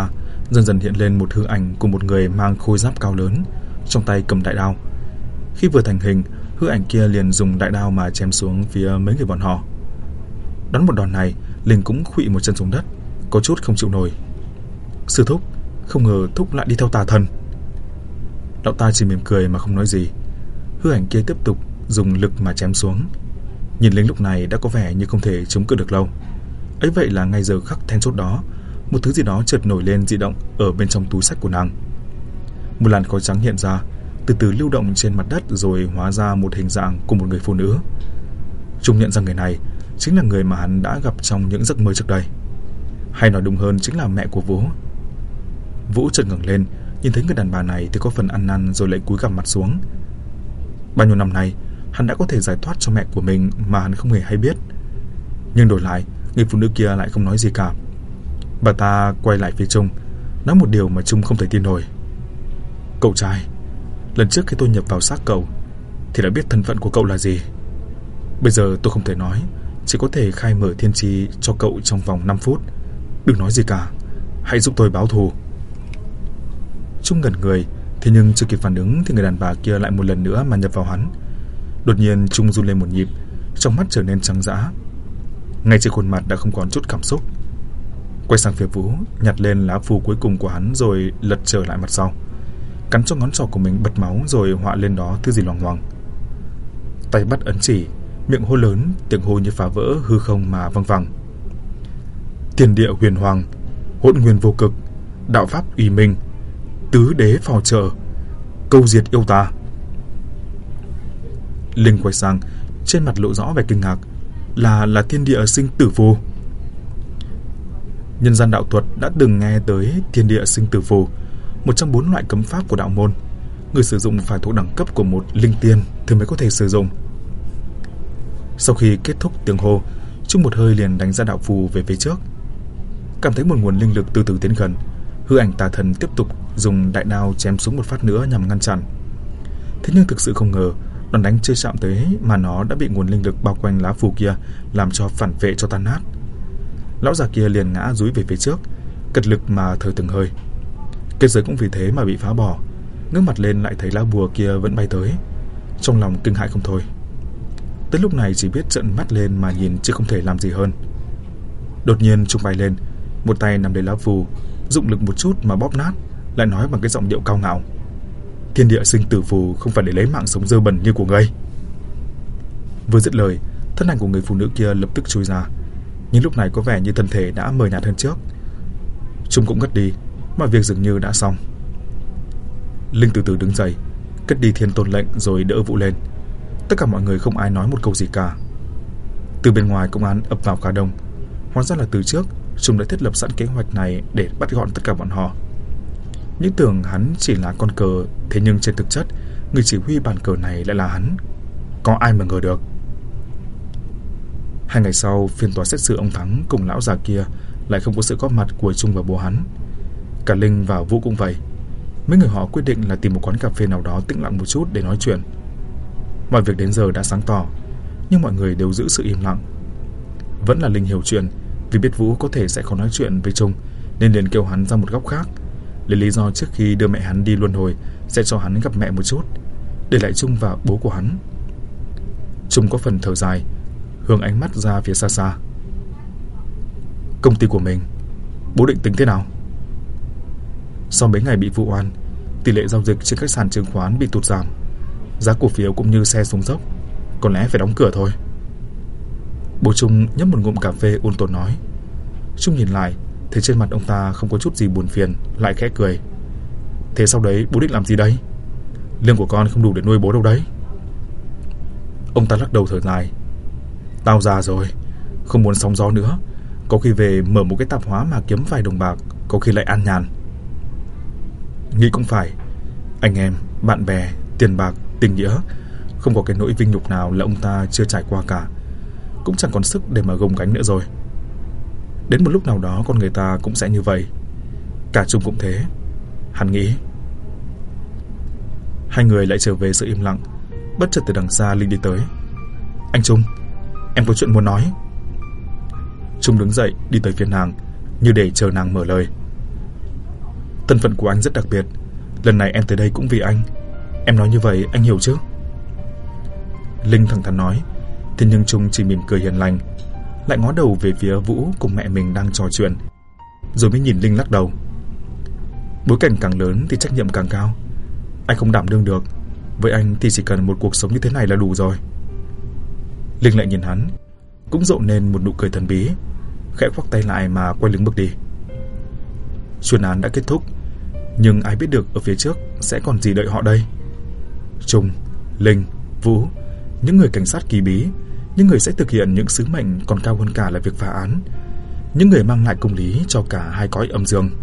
dần dần hiện lên một hư ảnh của một người mang khôi giáp cao lớn, trong tay cầm đại đao. Khi vừa thành hình, hư ảnh kia liền dùng đại đao mà chém xuống phía mấy người bọn họ. Đón một đòn này, Linh cũng khuỵu một chân xuống đất, có chút không chịu nổi. Sư thúc, không ngờ thúc lại đi theo tà thần. Lão ta chỉ mỉm cười mà không nói gì. Hư ảnh kia tiếp tục dùng lực mà chém xuống. Nhìn Linh lúc này đã có vẻ như không thể chống cự được lâu. Ấy vậy là ngay giờ khắc then chốt đó, một thứ gì đó chợt nổi lên dị động ở bên trong túi xách của nàng. Một làn khói trắng hiện ra, từ từ lưu động trên mặt đất rồi hóa ra một hình dạng của một người phụ nữ. Trung nhận ra người này chính là người mà hắn đã gặp trong những giấc mơ trước đây, hay nói đúng hơn chính là mẹ của Vũ. Vũ chợt ngẩng lên, nhìn thấy người đàn bà này thì có phần ăn năn rồi lại cúi gằm mặt xuống. Bao nhiêu năm nay hắn đã có thể giải thoát cho mẹ của mình mà hắn không hề hay biết, nhưng đổi lại người phụ nữ kia lại không nói gì cả. Bà ta quay lại phía Trung, nói một điều mà Trung không thể tin nổi. Cậu trai, lần trước khi tôi nhập vào xác cậu thì đã biết thân phận của cậu là gì. Bây giờ tôi không thể nói, chỉ có thể khai mở thiên tri cho cậu trong vòng 5 phút. Đừng nói gì cả, hãy giúp tôi báo thù. Trung ngẩn người, thế nhưng chưa kịp phản ứng thì người đàn bà kia lại một lần nữa mà nhập vào hắn. Đột nhiên Trung run lên một nhịp, trong mắt trở nên trắng dã, ngay trên khuôn mặt đã không còn chút cảm xúc. Quay sang phía Vũ, nhặt lên lá phù cuối cùng của hắn rồi lật trở lại mặt sau, cắn cho ngón trỏ của mình bật máu rồi họa lên đó thứ gì loằng ngoằng. Tay bắt ấn chỉ, miệng hô lớn, tiếng hô như phá vỡ hư không mà văng vẳng. Thiên địa huyền hoàng, hỗn nguyên vô cực, đạo pháp uy minh, tứ đế phò trợ, câu diệt yêu tà. Linh quay sang, trên mặt lộ rõ vẻ kinh ngạc. Là thiên địa sinh tử phù. Nhân gian đạo thuật đã từng nghe tới thiên địa sinh tử phù, một trong 4 loại cấm pháp của đạo môn. Người sử dụng phải thuộc đẳng cấp của một linh tiên thì mới có thể sử dụng. Sau khi kết thúc tiếng hô, Trung một hơi liền đánh ra đạo phù về phía trước. Cảm thấy một nguồn linh lực từ từ tiến gần, hư ảnh tà thần tiếp tục dùng đại đao chém xuống một phát nữa nhằm ngăn chặn. Thế nhưng thực sự không ngờ, đòn đánh chưa chạm tới mà nó đã bị nguồn linh lực bao quanh lá phù kia làm cho phản vệ cho tan nát. Lão già kia liền ngã dúi về phía trước, cật lực mà thở từng hơi. Kết giới cũng vì thế mà bị phá bỏ. Ngước mặt lên lại thấy lá bùa kia vẫn bay tới, trong lòng kinh hãi không thôi. Tới lúc này chỉ biết trợn mắt lên mà nhìn chứ không thể làm gì hơn. Đột nhiên Trung bay lên, một tay nắm lấy lá phù, dụng lực một chút mà bóp nát, lại nói bằng cái giọng điệu cao ngạo: Thiên địa sinh tử phù không phải để lấy mạng sống dơ bẩn như của ngươi. Vừa dứt lời, thân ảnh của người phụ nữ kia lập tức chui ra, nhưng lúc này có vẻ như thân thể đã mờ nhạt hơn trước. Trung cũng ngất đi, mọi việc dường như đã xong. Linh từ từ đứng dậy, cất đi thiên tôn lệnh rồi đỡ Vũ lên. Tất cả mọi người không ai nói một câu gì cả. Từ bên ngoài công an ập vào khá đông. Hóa ra là từ trước Trung đã thiết lập sẵn kế hoạch này để bắt gọn tất cả bọn họ. Những tưởng hắn chỉ là con cờ, thế nhưng trên thực chất người chỉ huy bàn cờ này lại là hắn. Có ai mà ngờ được. 2 ngày sau, phiên tòa xét xử ông Thắng cùng lão già kia lại không có sự góp mặt của Trung và bố hắn. Cả Linh và Vũ cũng vậy. Mấy người họ quyết định là tìm một quán cà phê nào đó tĩnh lặng một chút để nói chuyện. Mọi việc đến giờ đã sáng tỏ, nhưng mọi người đều giữ sự im lặng. Vẫn là Linh hiểu chuyện, vì biết Vũ có thể sẽ không nói chuyện với Trung nên liền kêu hắn ra một góc khác, lấy lý do trước khi đưa mẹ hắn đi luân hồi sẽ cho hắn gặp mẹ một chút, để lại Trung và bố của hắn. Trung có phần thở dài, hướng ánh mắt ra phía xa xa. Công ty của mình, bố định tính thế nào? Sau mấy ngày bị vụ oan, tỷ lệ giao dịch trên các sàn chứng khoán bị tụt giảm, giá cổ phiếu cũng như xe xuống dốc, có lẽ phải đóng cửa thôi. Bố Trung nhấp một ngụm cà phê ôn tồn nói. Trung nhìn lại, thấy trên mặt ông ta không có chút gì buồn phiền, lại khẽ cười. Thế sau đấy bố định làm gì đấy? Lương của con không đủ để nuôi bố đâu đấy. Ông ta lắc đầu thở dài. Tao già rồi, không muốn sóng gió nữa. Có khi về mở một cái tạp hóa mà kiếm vài đồng bạc, có khi lại an nhàn. Nghĩ cũng phải, anh em, bạn bè, tiền bạc, tình nghĩa, không có cái nỗi vinh nhục nào là ông ta chưa trải qua cả. Cũng chẳng còn sức để mà gồng gánh nữa rồi. Đến một lúc nào đó con người ta cũng sẽ như vậy. Cả Trung cũng thế, hắn nghĩ. Hai người lại trở về sự im lặng. Bất chợt từ đằng xa Linh đi tới. Anh Trung, em có chuyện muốn nói. Trung đứng dậy đi tới phía nàng, như để chờ nàng mở lời. Thân phận của anh rất đặc biệt. Lần này em tới đây cũng vì anh. Em nói như vậy anh hiểu chứ? Linh thẳng thắn nói. Thế nhưng Trung chỉ mỉm cười hiền lành, lại ngó đầu về phía Vũ cùng mẹ mình đang trò chuyện, rồi mới nhìn Linh lắc đầu. Bối cảnh càng lớn thì trách nhiệm càng cao. Anh không đảm đương được. Với anh thì chỉ cần một cuộc sống như thế này là đủ rồi. Linh lại nhìn hắn, cũng rộ nên một nụ cười thần bí, khẽ khoác tay lại mà quay lưng bước đi. Chuyên án đã kết thúc, nhưng ai biết được ở phía trước sẽ còn gì đợi họ đây. Trung, Linh, Vũ, những người cảnh sát kỳ bí, những người sẽ thực hiện những sứ mệnh còn cao hơn cả là việc phá án, những người mang lại công lý cho cả hai cõi âm dương.